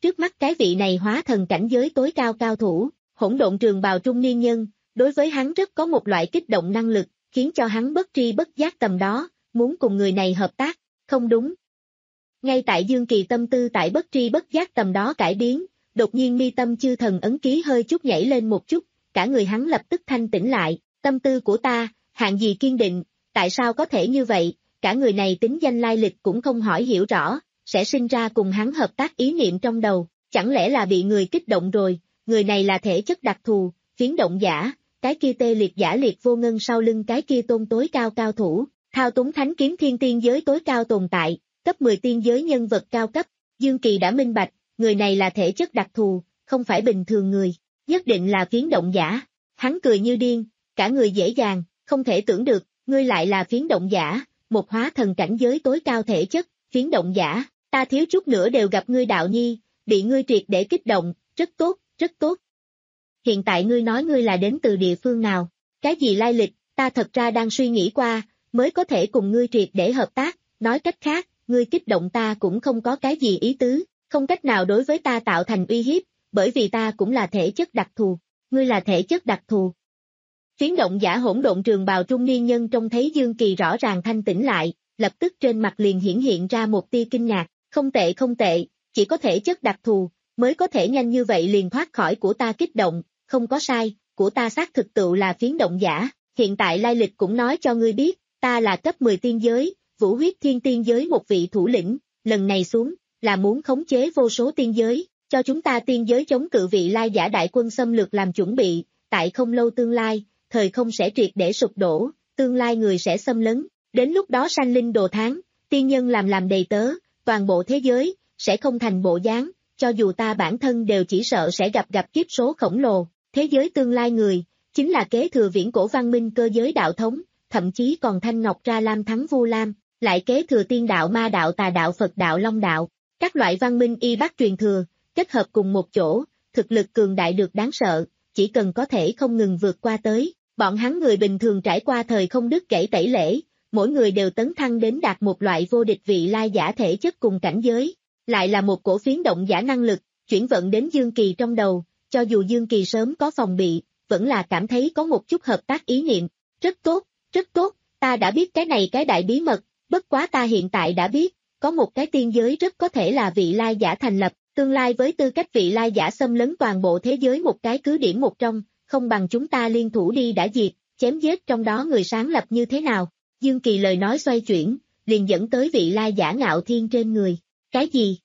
Speaker 2: trước mắt cái vị này hóa thần cảnh giới tối cao cao thủ, hỗn độn trường bào trung niên nhân, đối với hắn rất có một loại kích động năng lực, khiến cho hắn bất tri bất giác tầm đó, muốn cùng người này hợp tác, không đúng. Ngay tại Dương Kỳ tâm tư tại bất tri bất giác tầm đó cải biến, đột nhiên mi tâm chư thần ấn ký hơi chút nhảy lên một chút, cả người hắn lập tức thanh tỉnh lại, tâm tư của ta, hạng gì kiên định, tại sao có thể như vậy, cả người này tính danh lai lịch cũng không hỏi hiểu rõ, sẽ sinh ra cùng hắn hợp tác ý niệm trong đầu, chẳng lẽ là bị người kích động rồi, người này là thể chất đặc thù, phiến động giả, cái kia tê liệt giả liệt vô ngân sau lưng cái kia tôn tối cao cao thủ, thao túng thánh kiếm thiên tiên giới tối cao tồn tại, cấp mười tiên giới nhân vật cao cấp, Dương Kỳ đã minh bạch, người này là thể chất đặc thù, không phải bình thường người, nhất định là phiến động giả, hắn cười như điên, cả người dễ dàng, không thể tưởng được, ngươi lại là phiến động giả, một hóa thần cảnh giới tối cao thể chất, phiến động giả, ta thiếu chút nữa đều gặp ngươi đạo nhi, bị ngươi triệt để kích động, rất tốt, rất tốt. Hiện tại ngươi nói ngươi là đến từ địa phương nào, cái gì lai lịch, ta thật ra đang suy nghĩ qua, mới có thể cùng ngươi triệt để hợp tác, nói cách khác, ngươi kích động ta cũng không có cái gì ý tứ, không cách nào đối với ta tạo thành uy hiếp, bởi vì ta cũng là thể chất đặc thù, ngươi là thể chất đặc thù. Phiến động giả hỗn độn trường bào trung niên nhân trông thấy Dương Kỳ rõ ràng thanh tỉnh lại, lập tức trên mặt liền hiển hiện ra một tia kinh ngạc, không tệ không tệ, chỉ có thể chất đặc thù, mới có thể nhanh như vậy liền thoát khỏi của ta kích động, không có sai, của ta xác thực tựu là phiến động giả, hiện tại lai lịch cũng nói cho ngươi biết, ta là cấp mười tiên giới, vũ huyết thiên tiên giới một vị thủ lĩnh, lần này xuống, là muốn khống chế vô số tiên giới, cho chúng ta tiên giới chống cự vị lai giả đại quân xâm lược làm chuẩn bị, tại không lâu tương lai, thời không sẽ triệt để sụp đổ, tương lai người sẽ xâm lấn, đến lúc đó sanh linh đồ tháng, tiên nhân làm làm đầy tớ, toàn bộ thế giới, sẽ không thành bộ dáng, cho dù ta bản thân đều chỉ sợ sẽ gặp gặp kiếp số khổng lồ, thế giới tương lai người, chính là kế thừa viễn cổ văn minh cơ giới đạo thống, thậm chí còn thanh ngọc ra lam thắng vu lam, lại kế thừa tiên đạo ma đạo tà đạo Phật đạo long đạo, các loại văn minh y bác truyền thừa, kết hợp cùng một chỗ, thực lực cường đại được đáng sợ, chỉ cần có thể không ngừng vượt qua tới, bọn hắn người bình thường trải qua thời không đứt gãy tẩy lễ, mỗi người đều tấn thăng đến đạt một loại vô địch vị lai giả thể chất cùng cảnh giới, lại là một cổ phiến động giả năng lực, chuyển vận đến Dương Kỳ trong đầu, cho dù Dương Kỳ sớm có phòng bị, vẫn là cảm thấy có một chút hợp tác ý niệm, rất tốt, rất tốt, ta đã biết cái này cái đại bí mật, bất quá ta hiện tại đã biết, có một cái tiên giới rất có thể là vị lai giả thành lập, tương lai với tư cách vị lai giả xâm lấn toàn bộ thế giới một cái cứ điểm một trong, không bằng chúng ta liên thủ đi đã diệt, chém giết trong đó người sáng lập như thế nào. Dương Kỳ lời nói xoay chuyển, liền dẫn tới vị lai giả ngạo thiên trên người. Cái gì?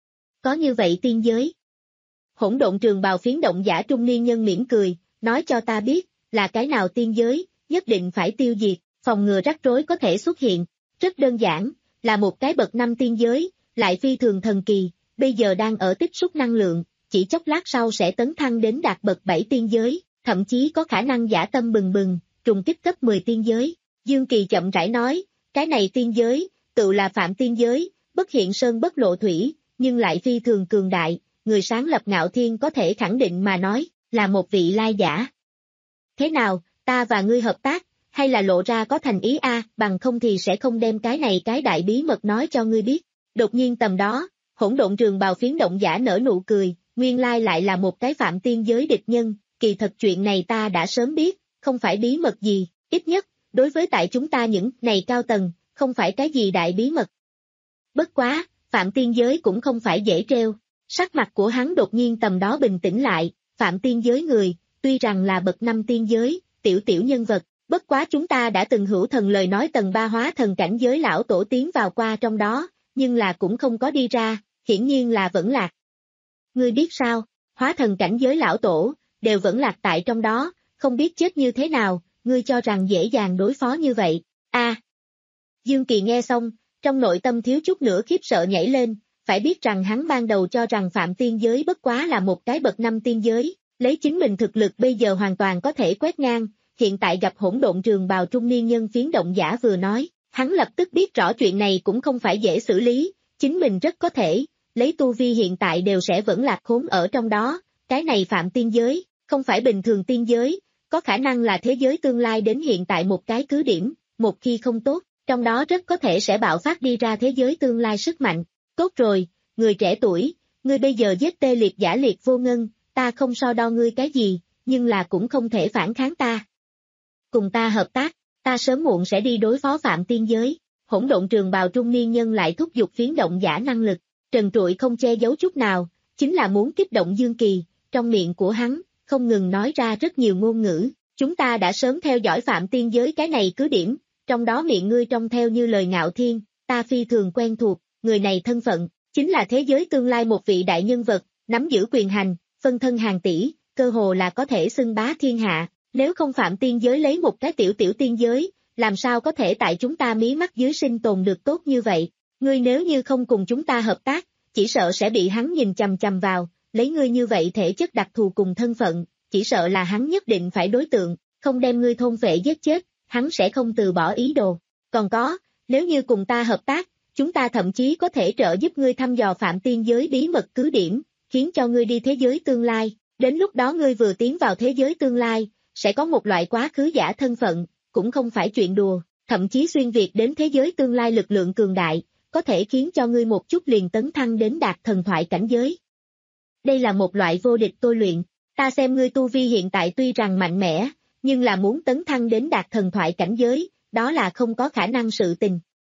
Speaker 2: Có như vậy tiên giới? Hỗn độn trường bào phiến động giả trung niên nhân mỉm cười, nói cho ta biết, là cái nào tiên giới, nhất định phải tiêu diệt, phòng ngừa rắc rối có thể xuất hiện. Rất đơn giản, là một cái bậc năm tiên giới, lại phi thường thần kỳ, bây giờ đang ở tích xúc năng lượng, chỉ chốc lát sau sẽ tấn thăng đến đạt bậc bảy tiên giới, thậm chí có khả năng dã tâm bừng bừng, trùng kích cấp mười tiên giới. Dương Kỳ chậm rãi nói, cái này tiên giới, tự là phạm tiên giới, bất hiện sơn bất lộ thủy, nhưng lại phi thường cường đại, người sáng lập ngạo thiên có thể khẳng định mà nói, là một vị lai giả. Thế nào, ta và ngươi hợp tác, hay là lộ ra có thành ý a, bằng không thì sẽ không đem cái này cái đại bí mật nói cho ngươi biết. Đột nhiên tầm đó, hỗn độn trường bào phiến động giả nở nụ cười, nguyên lai lại là một cái phạm tiên giới địch nhân, kỳ thật chuyện này ta đã sớm biết, không phải bí mật gì, ít nhất, đối với tại chúng ta những này cao tầng, không phải cái gì đại bí mật. Bất quá, phạm tiên giới cũng không phải dễ treo, sắc mặt của hắn đột nhiên tầm đó bình tĩnh lại, phạm tiên giới người, tuy rằng là bậc năm tiên giới, tiểu tiểu nhân vật, bất quá chúng ta đã từng hữu thần lời nói tầng ba hóa thần cảnh giới lão tổ tiến vào qua trong đó, nhưng là cũng không có đi ra, hiển nhiên là vẫn lạc. Ngươi biết sao, hóa thần cảnh giới lão tổ, đều vẫn lạc tại trong đó, không biết chết như thế nào, ngươi cho rằng dễ dàng đối phó như vậy, a à. Dương Kỳ nghe xong, trong nội tâm thiếu chút nữa khiếp sợ nhảy lên, phải biết rằng hắn ban đầu cho rằng phạm tiên giới bất quá là một cái bậc năm tiên giới, lấy chính mình thực lực bây giờ hoàn toàn có thể quét ngang, hiện tại gặp hỗn độn trường bào trung niên nhân phiến động giả vừa nói, hắn lập tức biết rõ chuyện này cũng không phải dễ xử lý, chính mình rất có thể, lấy tu vi hiện tại đều sẽ vẫn lạc khốn ở trong đó, cái này phạm tiên giới, không phải bình thường tiên giới, có khả năng là thế giới tương lai đến hiện tại một cái cứ điểm, một khi không tốt, trong đó rất có thể sẽ bạo phát đi ra thế giới tương lai sức mạnh. Tốt rồi, người trẻ tuổi, Ngươi bây giờ giết tê liệt giả liệt vô ngân, ta không so đo ngươi cái gì, nhưng là cũng không thể phản kháng ta. Cùng ta hợp tác, ta sớm muộn sẽ đi đối phó Phạm Tiên Giới. Hỗn độn trường bào trung niên nhân lại thúc giục phiến động giả năng lực, trần trụi không che giấu chút nào, chính là muốn kích động Dương Kỳ, trong miệng của hắn, không ngừng nói ra rất nhiều ngôn ngữ, chúng ta đã sớm theo dõi Phạm Tiên Giới cái này cứ điểm, trong đó miệng ngươi trông theo như lời Ngạo Thiên, ta phi thường quen thuộc, người này thân phận, chính là thế giới tương lai một vị đại nhân vật, nắm giữ quyền hành, phân thân hàng tỷ, cơ hồ là có thể xưng bá thiên hạ, nếu không Phạm Tiên Giới lấy một cái tiểu tiểu tiên giới, làm sao có thể tại chúng ta mí mắt dưới sinh tồn được tốt như vậy, ngươi nếu như không cùng chúng ta hợp tác, chỉ sợ sẽ bị hắn nhìn chằm chằm vào, lấy ngươi như vậy thể chất đặc thù cùng thân phận, chỉ sợ là hắn nhất định phải đối tượng, không đem ngươi thôn phệ giết chết, hắn sẽ không từ bỏ ý đồ. Còn có, nếu như cùng ta hợp tác, chúng ta thậm chí có thể trợ giúp ngươi thăm dò Phạm Tiên Giới bí mật cứ điểm, khiến cho ngươi đi thế giới tương lai, đến lúc đó ngươi vừa tiến vào thế giới tương lai, sẽ có một loại quá khứ giả thân phận, cũng không phải chuyện đùa, thậm chí xuyên việt đến thế giới tương lai lực lượng cường đại, có thể khiến cho ngươi một chút liền tấn thăng đến đạt thần thoại cảnh giới. Đây là một loại vô địch tôi luyện, ta xem ngươi tu vi hiện tại tuy rằng mạnh mẽ, nhưng là muốn tấn thăng đến đạt thần thoại cảnh giới, đó là không có khả năng sự tình.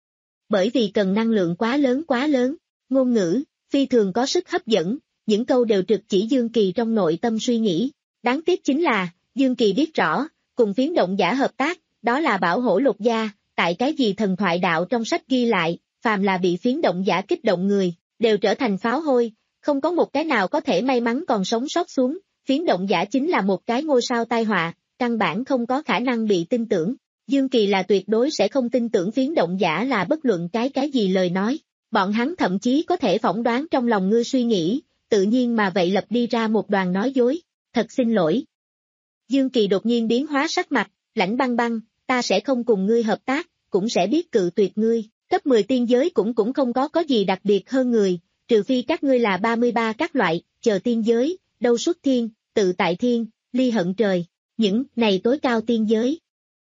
Speaker 2: Bởi vì cần năng lượng quá lớn quá lớn, ngôn ngữ, phi thường có sức hấp dẫn, những câu đều trực chỉ Dương Kỳ trong nội tâm suy nghĩ. Đáng tiếc chính là, Dương Kỳ biết rõ, cùng phiến động giả hợp tác, đó là bảo hộ lục gia, tại cái gì thần thoại đạo trong sách ghi lại, phàm là bị phiến động giả kích động người, đều trở thành pháo hôi, không có một cái nào có thể may mắn còn sống sót xuống, phiến động giả chính là một cái ngôi sao tai họa, căn bản không có khả năng bị tin tưởng. Dương Kỳ là tuyệt đối sẽ không tin tưởng phiến động giả là bất luận cái cái gì lời nói, bọn hắn thậm chí có thể phỏng đoán trong lòng ngươi suy nghĩ, tự nhiên mà vậy lập đi ra một đoàn nói dối, thật xin lỗi. Dương Kỳ đột nhiên biến hóa sắc mặt, lãnh băng băng, ta sẽ không cùng ngươi hợp tác, cũng sẽ biết cự tuyệt ngươi, cấp mười tiên giới cũng cũng không có có gì đặc biệt hơn người, trừ phi các ngươi là ba mươi ba các loại, chờ tiên giới, đâu xuất thiên, tự tại thiên, ly hận trời, những này tối cao tiên giới.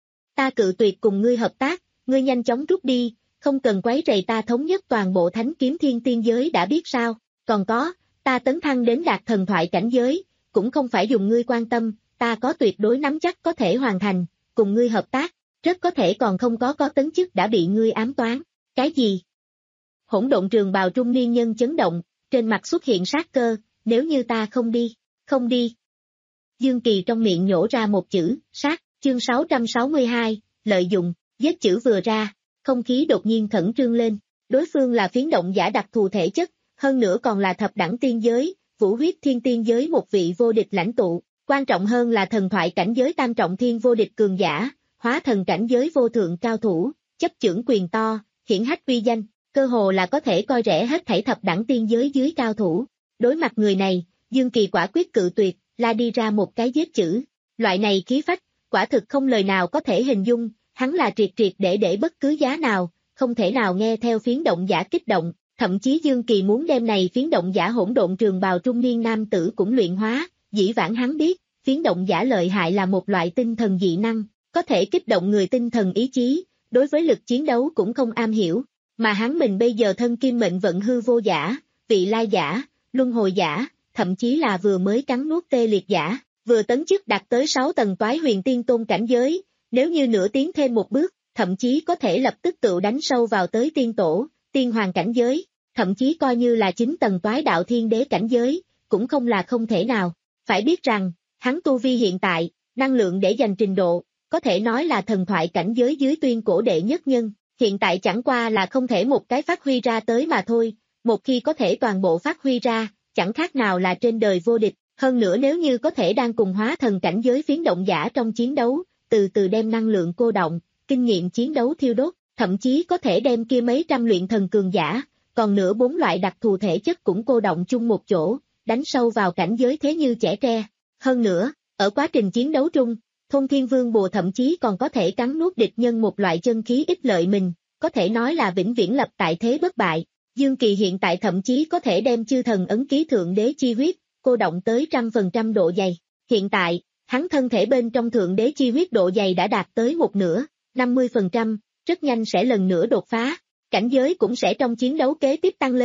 Speaker 2: Ta cự tuyệt cùng ngươi hợp tác, ngươi nhanh chóng rút đi, không cần quấy rầy ta thống nhất toàn bộ thánh kiếm thiên tiên giới đã biết sao, còn có, ta tấn thăng đến đạt thần thoại cảnh giới, cũng không phải dùng ngươi quan tâm, ta có tuyệt đối nắm chắc có thể hoàn thành, cùng ngươi hợp tác, rất có thể còn không có có tấn chức đã bị ngươi ám toán, cái gì? Hỗn độn trường bào trung niên nhân chấn động, trên mặt xuất hiện sát cơ, nếu như ta không đi, không đi. Dương Kỳ trong miệng nhổ ra một chữ, sát, chương sáu trăm sáu mươi hai, lợi dụng, giết chữ vừa ra, không khí đột nhiên khẩn trương lên, đối phương là phiến động giả đặc thù thể chất, hơn nữa còn là thập đẳng tiên giới, vũ huyết thiên tiên giới một vị vô địch lãnh tụ, quan trọng hơn là thần thoại cảnh giới tam trọng thiên vô địch cường giả, hóa thần cảnh giới vô thượng cao thủ, chấp chưởng quyền to, hiển hách uy danh, cơ hồ là có thể coi rẻ hết thảy thập đẳng tiên giới dưới cao thủ. Đối mặt người này, Dương Kỳ quả quyết cự tuyệt, la đi ra một cái giết chữ, loại này khí phách, quả thực không lời nào có thể hình dung, hắn là triệt triệt để để bất cứ giá nào, không thể nào nghe theo phiến động giả kích động, thậm chí Dương Kỳ muốn đem này phiến động giả hỗn độn trường bào trung niên nam tử cũng luyện hóa, dĩ vãng hắn biết, phiến động giả lợi hại là một loại tinh thần dị năng, có thể kích động người tinh thần ý chí, đối với lực chiến đấu cũng không am hiểu, mà hắn mình bây giờ thân kim mệnh vận hư vô giả, vị lai giả, luân hồi giả, thậm chí là vừa mới cắn nuốt tê liệt giả, vừa tấn chức đạt tới sáu tầng toái huyền tiên tôn cảnh giới, nếu như nửa tiến thêm một bước, thậm chí có thể lập tức tự đánh sâu vào tới tiên tổ, tiên hoàng cảnh giới, thậm chí coi như là chín tầng toái đạo thiên đế cảnh giới, cũng không là không thể nào. Phải biết rằng, hắn tu vi hiện tại, năng lượng để dành trình độ, có thể nói là thần thoại cảnh giới dưới tuyên cổ đệ nhất nhân, hiện tại chẳng qua là không thể một cái phát huy ra tới mà thôi, một khi có thể toàn bộ phát huy ra, chẳng khác nào là trên đời vô địch, hơn nữa nếu như có thể đang cùng hóa thần cảnh giới phiến động giả trong chiến đấu, từ từ đem năng lượng cô động, kinh nghiệm chiến đấu thiêu đốt, thậm chí có thể đem kia mấy trăm luyện thần cường giả, còn nữa bốn loại đặc thù thể chất cũng cô động chung một chỗ, đánh sâu vào cảnh giới thế như trẻ tre. Hơn nữa, ở quá trình chiến đấu trung, Thôn Thiên Vương Bùa thậm chí còn có thể cắn nuốt địch nhân một loại chân khí ích lợi mình, có thể nói là vĩnh viễn lập tại thế bất bại. Dương Kỳ hiện tại thậm chí có thể đem chư thần ấn ký thượng đế chi huyết, cô động tới trăm phần trăm độ dày. Hiện tại, hắn thân thể bên trong thượng đế chi huyết độ dày đã đạt tới một nửa, năm mươi phần trăm, rất nhanh sẽ lần nữa đột phá. Cảnh giới cũng sẽ trong chiến đấu kế tiếp tăng lên,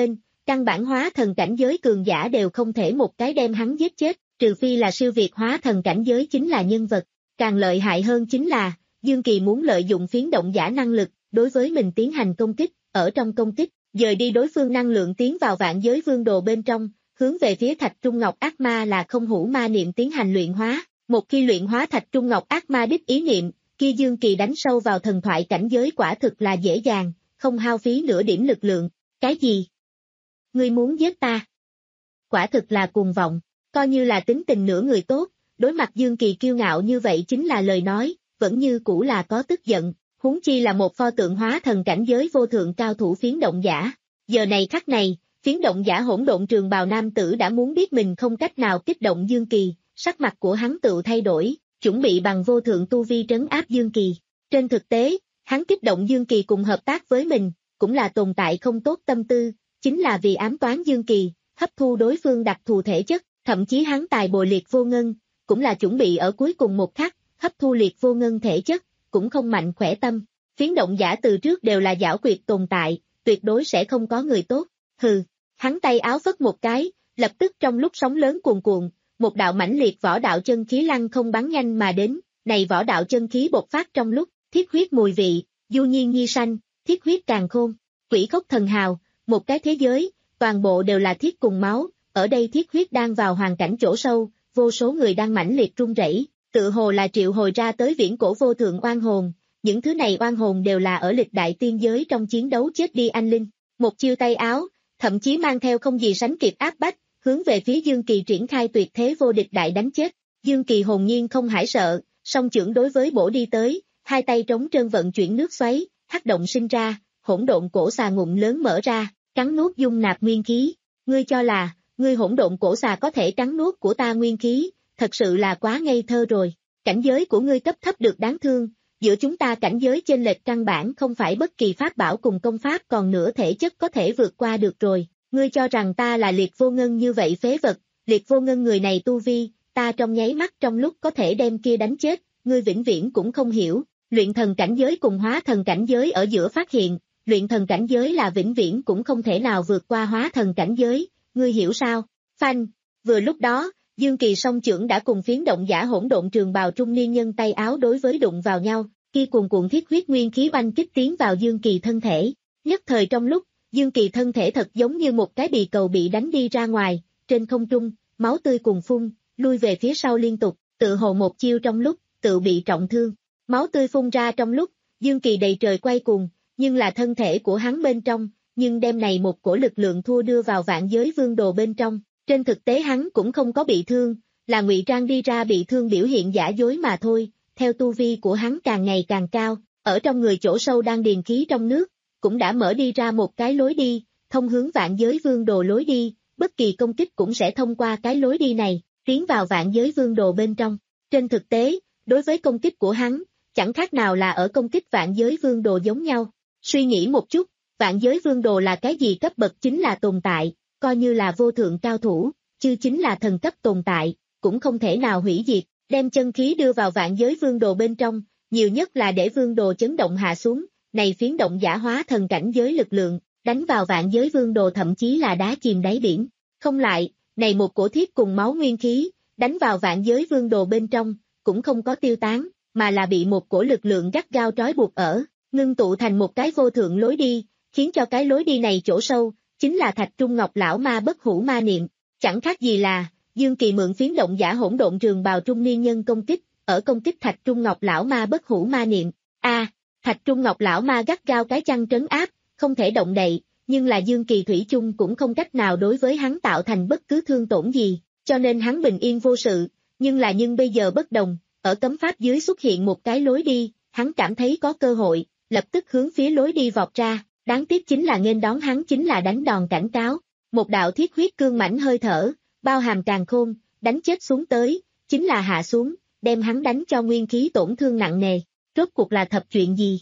Speaker 2: căn bản hóa thần cảnh giới cường giả đều không thể một cái đem hắn giết chết, trừ phi là siêu việt hóa thần cảnh giới chính là nhân vật. Càng lợi hại hơn chính là, Dương Kỳ muốn lợi dụng phiến động giả năng lực, đối với mình tiến hành công kích, ở trong công kích, dời đi đối phương năng lượng tiến vào vạn giới vương đồ bên trong, hướng về phía Thạch Trung Ngọc ác ma là không hữu ma niệm tiến hành luyện hóa. Một khi luyện hóa Thạch Trung Ngọc ác ma đích ý niệm, kia Dương Kỳ đánh sâu vào thần thoại cảnh giới quả thực là dễ dàng, không hao phí nửa điểm lực lượng. Cái gì? Ngươi muốn giết ta? Quả thực là cuồng vọng, coi như là tính tình nửa người tốt, đối mặt Dương Kỳ kiêu ngạo như vậy chính là lời nói, vẫn như cũ là có tức giận, huống chi là một pho tượng hóa thần cảnh giới vô thượng cao thủ phiến động giả. Giờ này khắc này, phiến động giả hỗn độn trường bào nam tử đã muốn biết mình không cách nào kích động Dương Kỳ, sắc mặt của hắn tự thay đổi, chuẩn bị bằng vô thượng tu vi trấn áp Dương Kỳ. Trên thực tế, hắn kích động Dương Kỳ cùng hợp tác với mình, cũng là tồn tại không tốt tâm tư, chính là vì ám toán Dương Kỳ, hấp thu đối phương đặc thù thể chất, thậm chí hắn tài bồi liệt vô ngân, cũng là chuẩn bị ở cuối cùng một khắc, hấp thu liệt vô ngân thể chất, cũng không mạnh khỏe tâm. Phiến động giả từ trước đều là giảo quyệt tồn tại, tuyệt đối sẽ không có người tốt. Hừ, hắn tay áo phất một cái, lập tức trong lúc sóng lớn cuồn cuộn, một đạo mãnh liệt võ đạo chân khí lăng không bắn nhanh mà đến, này võ đạo chân khí bộc phát trong lúc, thiết huyết mùi vị, du nhiên nhi sanh, thiết huyết càn khôn, quỷ khốc thần hào, một cái thế giới, toàn bộ đều là thiết cùng máu, ở đây thiết huyết đang vào hoàn cảnh chỗ sâu, vô số người đang mãnh liệt run rẩy, tự hồ là triệu hồi ra tới viễn cổ vô thượng oan hồn, những thứ này oan hồn đều là ở lịch đại tiên giới trong chiến đấu chết đi anh linh, một chiêu tay áo, thậm chí mang theo không gì sánh kịp áp bách, hướng về phía Dương Kỳ triển khai tuyệt thế vô địch đại đánh chết. Dương Kỳ hồn nhiên không hãi sợ, song chưởng đối với bổ đi tới, hai tay trống trơn vận chuyển nước xoáy, hắc động sinh ra, hỗn độn cổ xà ngụm lớn mở ra, cắn nuốt dung nạp nguyên khí. Ngươi cho là, ngươi hỗn độn cổ xà có thể cắn nuốt của ta nguyên khí, thật sự là quá ngây thơ rồi. Cảnh giới của ngươi cấp thấp được đáng thương, giữa chúng ta cảnh giới chênh lệch căn bản không phải bất kỳ pháp bảo cùng công pháp còn nửa thể chất có thể vượt qua được rồi. Ngươi cho rằng ta là liệt vô ngân như vậy phế vật, liệt vô ngân người này tu vi, ta trong nháy mắt trong lúc có thể đem kia đánh chết, ngươi vĩnh viễn cũng không hiểu, luyện thần cảnh giới cùng hóa thần cảnh giới ở giữa phát hiện, luyện thần cảnh giới là vĩnh viễn cũng không thể nào vượt qua hóa thần cảnh giới, ngươi hiểu sao? Phanh, vừa lúc đó, Dương Kỳ song chưởng đã cùng phiến động giả hỗn độn trường bào trung niên nhân tay áo đối với đụng vào nhau, kia cuồn cuộn thiết huyết nguyên khí oanh kích tiến vào Dương Kỳ thân thể, nhất thời trong lúc, Dương Kỳ thân thể thật giống như một cái bì cầu bị đánh đi ra ngoài, trên không trung, máu tươi cuồn phun, lui về phía sau liên tục, tự hồ một chiêu trong lúc, tự bị trọng thương. Máu tươi phun ra trong lúc, Dương Kỳ đầy trời quay cuồng, nhưng là thân thể của hắn bên trong, nhưng đem này một cổ lực lượng thua đưa vào vạn giới vương đồ bên trong. Trên thực tế hắn cũng không có bị thương, là ngụy trang đi ra bị thương biểu hiện giả dối mà thôi, theo tu vi của hắn càng ngày càng cao, ở trong người chỗ sâu đang điền khí trong nước, cũng đã mở đi ra một cái lối đi, thông hướng vạn giới vương đồ lối đi, bất kỳ công kích cũng sẽ thông qua cái lối đi này, tiến vào vạn giới vương đồ bên trong. Trên thực tế, đối với công kích của hắn, chẳng khác nào là ở công kích vạn giới vương đồ giống nhau. Suy nghĩ một chút, vạn giới vương đồ là cái gì cấp bậc chính là tồn tại, coi như là vô thượng cao thủ, chứ chính là thần cấp tồn tại, cũng không thể nào hủy diệt, đem chân khí đưa vào vạn giới vương đồ bên trong, nhiều nhất là để vương đồ chấn động hạ xuống, này phiến động giả hóa thần cảnh giới lực lượng, đánh vào vạn giới vương đồ thậm chí là đá chìm đáy biển. Không lại, này một cổ thiết cùng máu nguyên khí, đánh vào vạn giới vương đồ bên trong, cũng không có tiêu tán, mà là bị một cổ lực lượng gắt gao trói buộc ở, ngưng tụ thành một cái vô thượng lối đi, khiến cho cái lối đi này chỗ sâu, chính là Thạch Trung Ngọc lão ma bất hủ ma niệm, chẳng khác gì là, Dương Kỳ mượn phiến động giả hỗn độn trường bào trung niên nhân công kích, ở công kích Thạch Trung Ngọc lão ma bất hủ ma niệm. A, à, Thạch Trung Ngọc lão ma gắt gao cái chăn trấn áp, không thể động đậy, nhưng là Dương Kỳ thủy chung cũng không cách nào đối với hắn tạo thành bất cứ thương tổn gì, cho nên hắn bình yên vô sự, nhưng là nhưng bây giờ bất đồng, ở cấm pháp dưới xuất hiện một cái lối đi, hắn cảm thấy có cơ hội, lập tức hướng phía lối đi vọt ra, đáng tiếc chính là nghênh đón hắn chính là đánh đòn cảnh cáo, một đạo thiết huyết cương mãnh hơi thở, bao hàm càn khôn, đánh chết xuống tới, chính là hạ xuống, đem hắn đánh cho nguyên khí tổn thương nặng nề, rốt cuộc là thập chuyện gì?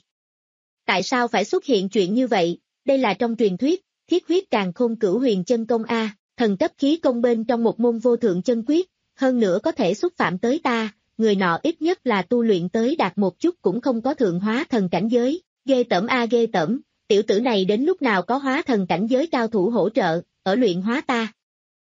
Speaker 2: Tại sao phải xuất hiện chuyện như vậy? Đây là trong truyền thuyết, thiết huyết càn khôn cửu huyền chân công A, thần cấp khí công bên trong một môn vô thượng chân quyết, hơn nữa có thể xúc phạm tới ta, người nọ ít nhất là tu luyện tới đạt một chút cũng không có thượng hóa thần cảnh giới, ghê tởm A ghê tởm, tiểu tử này đến lúc nào có hóa thần cảnh giới cao thủ hỗ trợ, ở luyện hóa ta.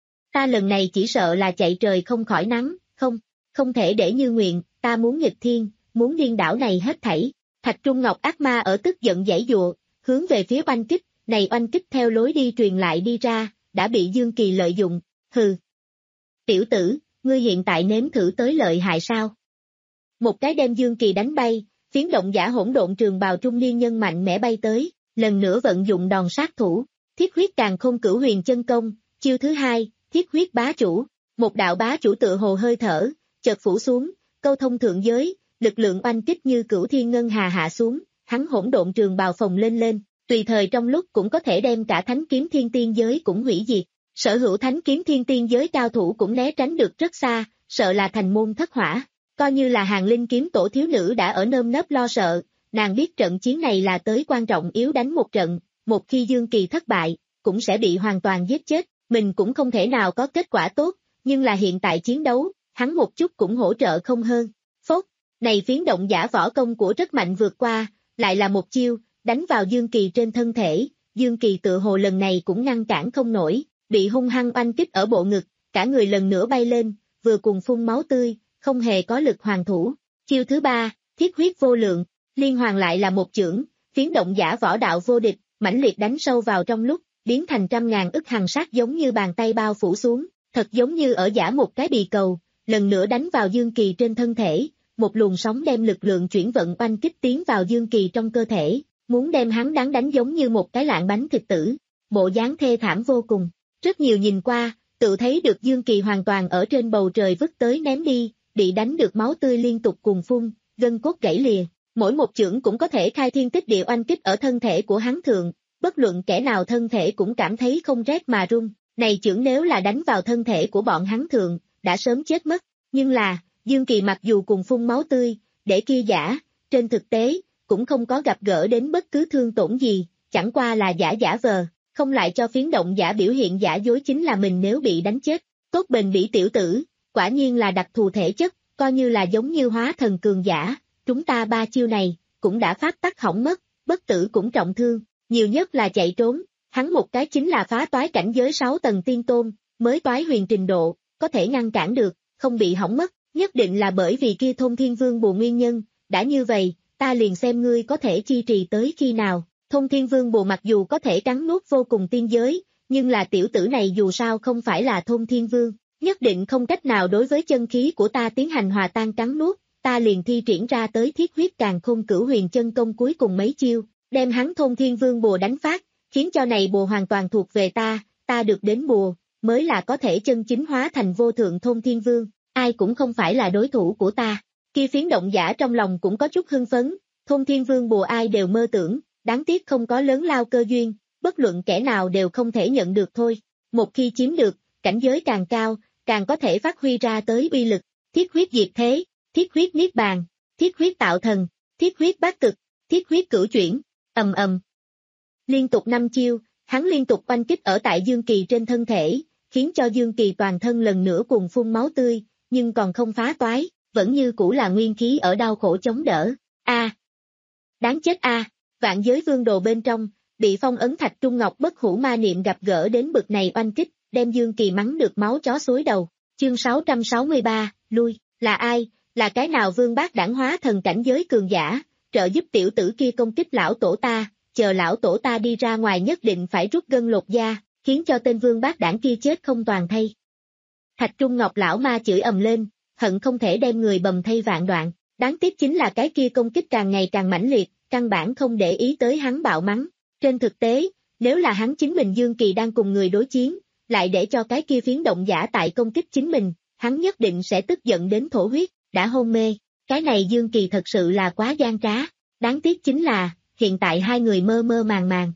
Speaker 2: Ta lần này chỉ sợ là chạy trời không khỏi nắng, không, không thể để như nguyện, ta muốn nghịch thiên, muốn điên đảo này hết thảy. Thạch Trung Ngọc ác ma ở tức giận giãy giụa, hướng về phía oanh kích, này oanh kích theo lối đi truyền lại đi ra, đã bị Dương Kỳ lợi dụng, hừ. Tiểu tử, ngươi hiện tại nếm thử tới lợi hại sao? Một cái đem Dương Kỳ đánh bay, phiến động giả hỗn độn trường bào trung niên nhân mạnh mẽ bay tới, lần nữa vận dụng đòn sát thủ, thiết huyết càn khôn cửu huyền chân công, chiêu thứ hai, thiết huyết bá chủ, một đạo bá chủ tựa hồ hơi thở, chợt phủ xuống, câu thông thượng giới, lực lượng oanh kích như cửu thiên ngân hà hạ xuống, hắn hỗn độn trường bào phồng lên lên, tùy thời trong lúc cũng có thể đem cả thánh kiếm thiên tiên giới cũng hủy diệt. Sở hữu thánh kiếm thiên tiên giới cao thủ cũng né tránh được rất xa, sợ là thành môn thất hỏa. Coi như là hàng linh kiếm tổ thiếu nữ đã ở nơm nớp lo sợ, nàng biết trận chiến này là tới quan trọng yếu đánh một trận, một khi Dương Kỳ thất bại, cũng sẽ bị hoàn toàn giết chết, mình cũng không thể nào có kết quả tốt, nhưng là hiện tại chiến đấu, hắn một chút cũng hỗ trợ không hơn. Phốt, này phiến động giả võ công của rất mạnh vượt qua, lại là một chiêu, đánh vào Dương Kỳ trên thân thể, Dương Kỳ tự hồ lần này cũng ngăn cản không nổi, bị hung hăng oanh kích ở bộ ngực, cả người lần nữa bay lên, vừa cùng phun máu tươi, không hề có lực hoàn thủ. Chiêu thứ ba, thiết huyết vô lượng, liên hoàn lại là một chưởng, phiến động giả võ đạo vô địch, mãnh liệt đánh sâu vào trong lúc, biến thành trăm ngàn ức hằng sát giống như bàn tay bao phủ xuống, thật giống như ở giả một cái bì cầu, lần nữa đánh vào Dương Kỳ trên thân thể, một luồng sóng đem lực lượng chuyển vận oanh kích tiến vào Dương Kỳ trong cơ thể, muốn đem hắn đáng đánh giống như một cái lạng bánh thịt tử, bộ dáng thê thảm vô cùng. Rất nhiều nhìn qua, tự thấy được Dương Kỳ hoàn toàn ở trên bầu trời vứt tới ném đi, bị đánh được máu tươi liên tục cuồn phun, gân cốt gãy lìa, mỗi một chưởng cũng có thể khai thiên tích địa oanh kích ở thân thể của hắn thượng, bất luận kẻ nào thân thể cũng cảm thấy không rét mà run, này chưởng nếu là đánh vào thân thể của bọn hắn thượng, đã sớm chết mất, nhưng là, Dương Kỳ mặc dù cùng phun máu tươi, để kia giả, trên thực tế, cũng không có gặp gỡ đến bất cứ thương tổn gì, chẳng qua là giả giả vờ. Không lại cho phiến động giả biểu hiện giả dối chính là mình nếu bị đánh chết. Tốt bền bỉ tiểu tử, quả nhiên là đặc thù thể chất, coi như là giống như hóa thần cường giả, chúng ta ba chiêu này, cũng đã pháp tắc hỏng mất, bất tử cũng trọng thương, nhiều nhất là chạy trốn, hắn một cái chính là phá toái cảnh giới sáu tầng tiên tôn, mới toái huyền trình độ, có thể ngăn cản được, không bị hỏng mất, nhất định là bởi vì kia Thôn Thiên Vương bùa nguyên nhân, đã như vậy, ta liền xem ngươi có thể chi trì tới khi nào. Thôn Thiên Vương bùa mặc dù có thể cắn nuốt vô cùng tiên giới, nhưng là tiểu tử này dù sao không phải là Thôn Thiên Vương, nhất định không cách nào đối với chân khí của ta tiến hành hòa tan cắn nuốt, ta liền thi triển ra tới thiết huyết càn khôn cửu huyền chân công cuối cùng mấy chiêu, đem hắn Thôn Thiên Vương bùa đánh phát, khiến cho này bùa hoàn toàn thuộc về ta, ta được đến bùa, mới là có thể chân chính hóa thành vô thượng Thôn Thiên Vương, ai cũng không phải là đối thủ của ta. Kia phiến động giả trong lòng cũng có chút hưng phấn, Thôn Thiên Vương bùa ai đều mơ tưởng. Đáng tiếc không có lớn lao cơ duyên, bất luận kẻ nào đều không thể nhận được thôi. Một khi chiếm được, cảnh giới càng cao, càng có thể phát huy ra tới uy lực, thiết huyết diệt thế, thiết huyết niết bàn, thiết huyết tạo thần, thiết huyết bát cực, thiết huyết cửu chuyển, ầm ầm. Liên tục năm chiêu, hắn liên tục oanh kích ở tại Dương Kỳ trên thân thể, khiến cho Dương Kỳ toàn thân lần nữa cùng phun máu tươi, nhưng còn không phá toái, vẫn như cũ là nguyên khí ở đau khổ chống đỡ. A, à, đáng chết a. À. Vạn giới vương đồ bên trong, bị phong ấn Thạch Trung Ngọc bất hủ ma niệm gặp gỡ đến bực này oanh kích, đem Dương Kỳ mắng được máu chó xối đầu. Chương sáu trăm sáu mươi ba, lui, là ai, là cái nào vương bác đẳng hóa thần cảnh giới cường giả, trợ giúp tiểu tử kia công kích lão tổ ta, chờ lão tổ ta đi ra ngoài nhất định phải rút gân lột da, khiến cho tên vương bác đảng kia chết không toàn thây. Thạch Trung Ngọc lão ma chửi ầm lên, hận không thể đem người bầm thây vạn đoạn, đáng tiếc chính là cái kia công kích càng ngày càng mãnh liệt. Căn bản không để ý tới hắn bạo mắng. Trên thực tế, nếu là hắn chính mình Dương Kỳ đang cùng người đối chiến, lại để cho cái kia phiến động giả tại công kích chính mình, hắn nhất định sẽ tức giận đến thổ huyết, đã hôn mê. Cái này Dương Kỳ thật sự là quá gian trá. Đáng tiếc chính là, hiện tại hai người mơ mơ màng màng.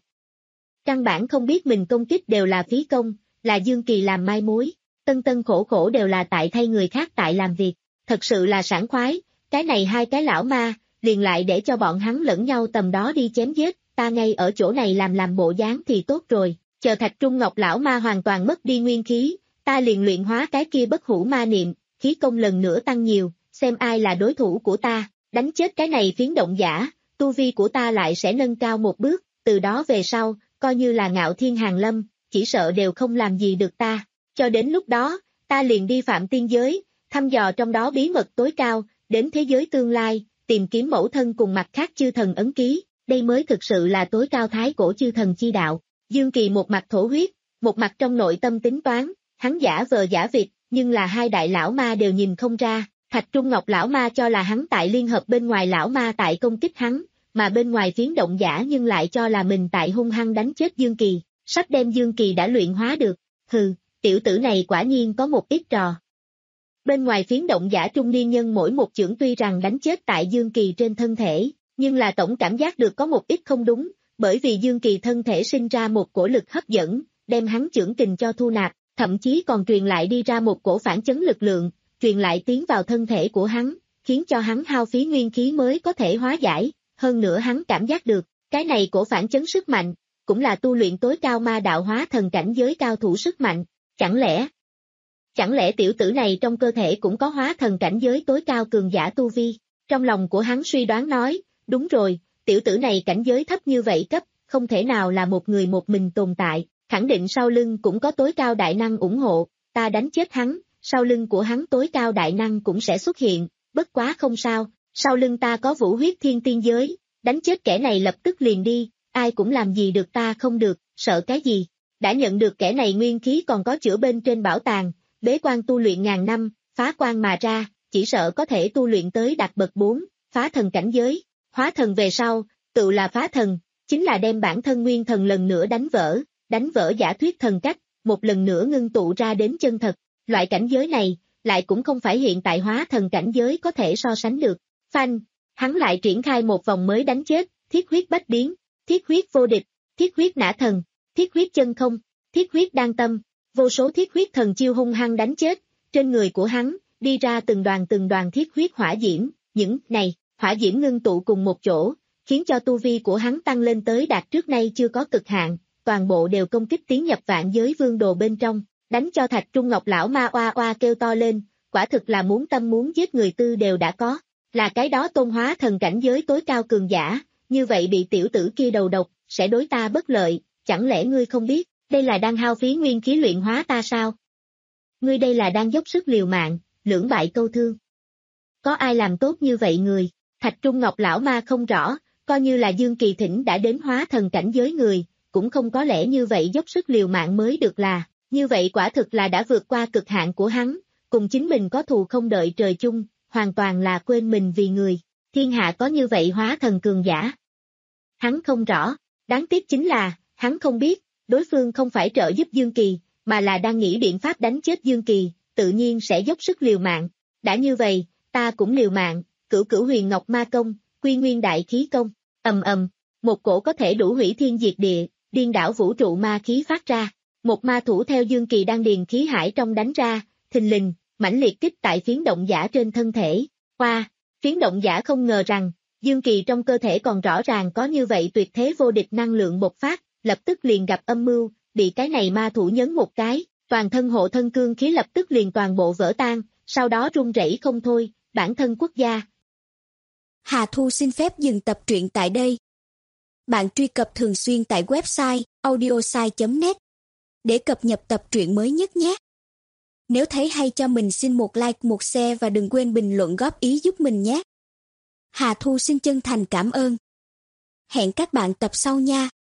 Speaker 2: Căn bản không biết mình công kích đều là phí công, là Dương Kỳ làm mai mối, tân tân khổ khổ đều là tại thay người khác tại làm việc. Thật sự là sảng khoái, cái này hai cái lão ma, liền lại để cho bọn hắn lẫn nhau tầm đó đi chém giết, ta ngay ở chỗ này làm làm bộ dáng thì tốt rồi, chờ Thạch Trung Ngọc lão ma hoàn toàn mất đi nguyên khí, ta liền luyện hóa cái kia bất hủ ma niệm, khí công lần nữa tăng nhiều, xem ai là đối thủ của ta, đánh chết cái này phiến động giả, tu vi của ta lại sẽ nâng cao một bước, từ đó về sau, coi như là ngạo thiên hàng lâm, chỉ sợ đều không làm gì được ta. Cho đến lúc đó, ta liền đi phạm tiên giới, thăm dò trong đó bí mật tối cao, đến thế giới tương lai, tìm kiếm mẫu thân cùng mặt khác chư thần ấn ký, đây mới thực sự là tối cao thái cổ chư thần chi đạo. Dương Kỳ một mặt thổ huyết, một mặt trong nội tâm tính toán, hắn giả vờ giả vịt, nhưng là hai đại lão ma đều nhìn không ra, Thạch Trung Ngọc lão ma cho là hắn tại liên hợp bên ngoài lão ma tại công kích hắn, mà bên ngoài phiến động giả nhưng lại cho là mình tại hung hăng đánh chết Dương Kỳ, sắp đem Dương Kỳ đã luyện hóa được, hừ, tiểu tử này quả nhiên có một ít trò. Bên ngoài phiến động giả trung niên nhân mỗi một chưởng tuy rằng đánh chết tại Dương Kỳ trên thân thể, nhưng là tổng cảm giác được có một ít không đúng, bởi vì Dương Kỳ thân thể sinh ra một cổ lực hấp dẫn, đem hắn chưởng kình cho thu nạp, thậm chí còn truyền lại đi ra một cổ phản chấn lực lượng, truyền lại tiến vào thân thể của hắn, khiến cho hắn hao phí nguyên khí mới có thể hóa giải, hơn nữa hắn cảm giác được, cái này cổ phản chấn sức mạnh, cũng là tu luyện tối cao ma đạo hóa thần cảnh giới cao thủ sức mạnh, chẳng lẽ... Chẳng lẽ tiểu tử này trong cơ thể cũng có hóa thần cảnh giới tối cao cường giả tu vi? Trong lòng của hắn suy đoán nói, đúng rồi, tiểu tử này cảnh giới thấp như vậy cấp, không thể nào là một người một mình tồn tại, khẳng định sau lưng cũng có tối cao đại năng ủng hộ, ta đánh chết hắn, sau lưng của hắn tối cao đại năng cũng sẽ xuất hiện, bất quá không sao, sau lưng ta có vũ huyết thiên tiên giới, đánh chết kẻ này lập tức liền đi, ai cũng làm gì được ta không được, sợ cái gì? Đã nhận được kẻ này nguyên khí còn có chữa bên trên bảo tàng, bế quan tu luyện ngàn năm, phá quan mà ra, chỉ sợ có thể tu luyện tới đạt bậc bốn, phá thần cảnh giới, hóa thần về sau, tự là phá thần, chính là đem bản thân nguyên thần lần nữa đánh vỡ, đánh vỡ giả thuyết thần cách, một lần nữa ngưng tụ ra đến chân thật, loại cảnh giới này, lại cũng không phải hiện tại hóa thần cảnh giới có thể so sánh được. Phanh, hắn lại triển khai một vòng mới đánh chết, thiết huyết bách biến, thiết huyết vô địch, thiết huyết nã thần, thiết huyết chân không, thiết huyết đan tâm. Vô số thiết huyết thần chiêu hung hăng đánh chết, trên người của hắn, đi ra từng đoàn từng đoàn thiết huyết hỏa diễm, những này, hỏa diễm ngưng tụ cùng một chỗ, khiến cho tu vi của hắn tăng lên tới đạt trước nay chưa có cực hạn, toàn bộ đều công kích tiến nhập vạn giới vương đồ bên trong, đánh cho Thạch Trung Ngọc lão ma oa oa kêu to lên, quả thực là muốn tâm muốn giết người tư đều đã có, là cái đó tôn hóa thần cảnh giới tối cao cường giả, như vậy bị tiểu tử kia đầu độc, sẽ đối ta bất lợi, chẳng lẽ ngươi không biết? Đây là đang hao phí nguyên khí luyện hóa ta sao? Ngươi đây là đang dốc sức liều mạng, lưỡng bại câu thương. Có ai làm tốt như vậy người? Thạch Trung Ngọc lão ma không rõ, coi như là Dương Kỳ Thỉnh đã đến hóa thần cảnh giới người, cũng không có lẽ như vậy dốc sức liều mạng mới được là, như vậy quả thực là đã vượt qua cực hạn của hắn, cùng chính mình có thù không đợi trời chung, hoàn toàn là quên mình vì người, thiên hạ có như vậy hóa thần cường giả. Hắn không rõ, đáng tiếc chính là, hắn không biết, đối phương không phải trợ giúp Dương Kỳ, mà là đang nghĩ biện pháp đánh chết Dương Kỳ, tự nhiên sẽ dốc sức liều mạng. Đã như vậy, ta cũng liều mạng, cửu cửu huyền ngọc ma công, quy nguyên đại khí công, ầm ầm, một cổ có thể đủ hủy thiên diệt địa, điên đảo vũ trụ ma khí phát ra. Một ma thủ theo Dương Kỳ đang điền khí hải trong đánh ra, thình lình, mãnh liệt kích tại phiến động giả trên thân thể. Hoa, phiến động giả không ngờ rằng, Dương Kỳ trong cơ thể còn rõ ràng có như vậy tuyệt thế vô địch năng lượng bộc phát, lập tức liền gặp âm mưu, bị cái này ma thủ nhấn một cái, toàn thân hộ thân cương khí lập tức liền toàn bộ vỡ tan, sau đó run rẩy không thôi, bản thân quốc gia.
Speaker 3: Hà Thu xin phép dừng tập truyện tại đây. Bạn truy cập thường xuyên tại website audiosai chấm net để cập nhật tập truyện mới nhất nhé. Nếu thấy hay cho mình xin một like, một share và đừng quên bình luận góp ý giúp mình nhé. Hà Thu xin chân thành cảm ơn. Hẹn các bạn tập sau nha.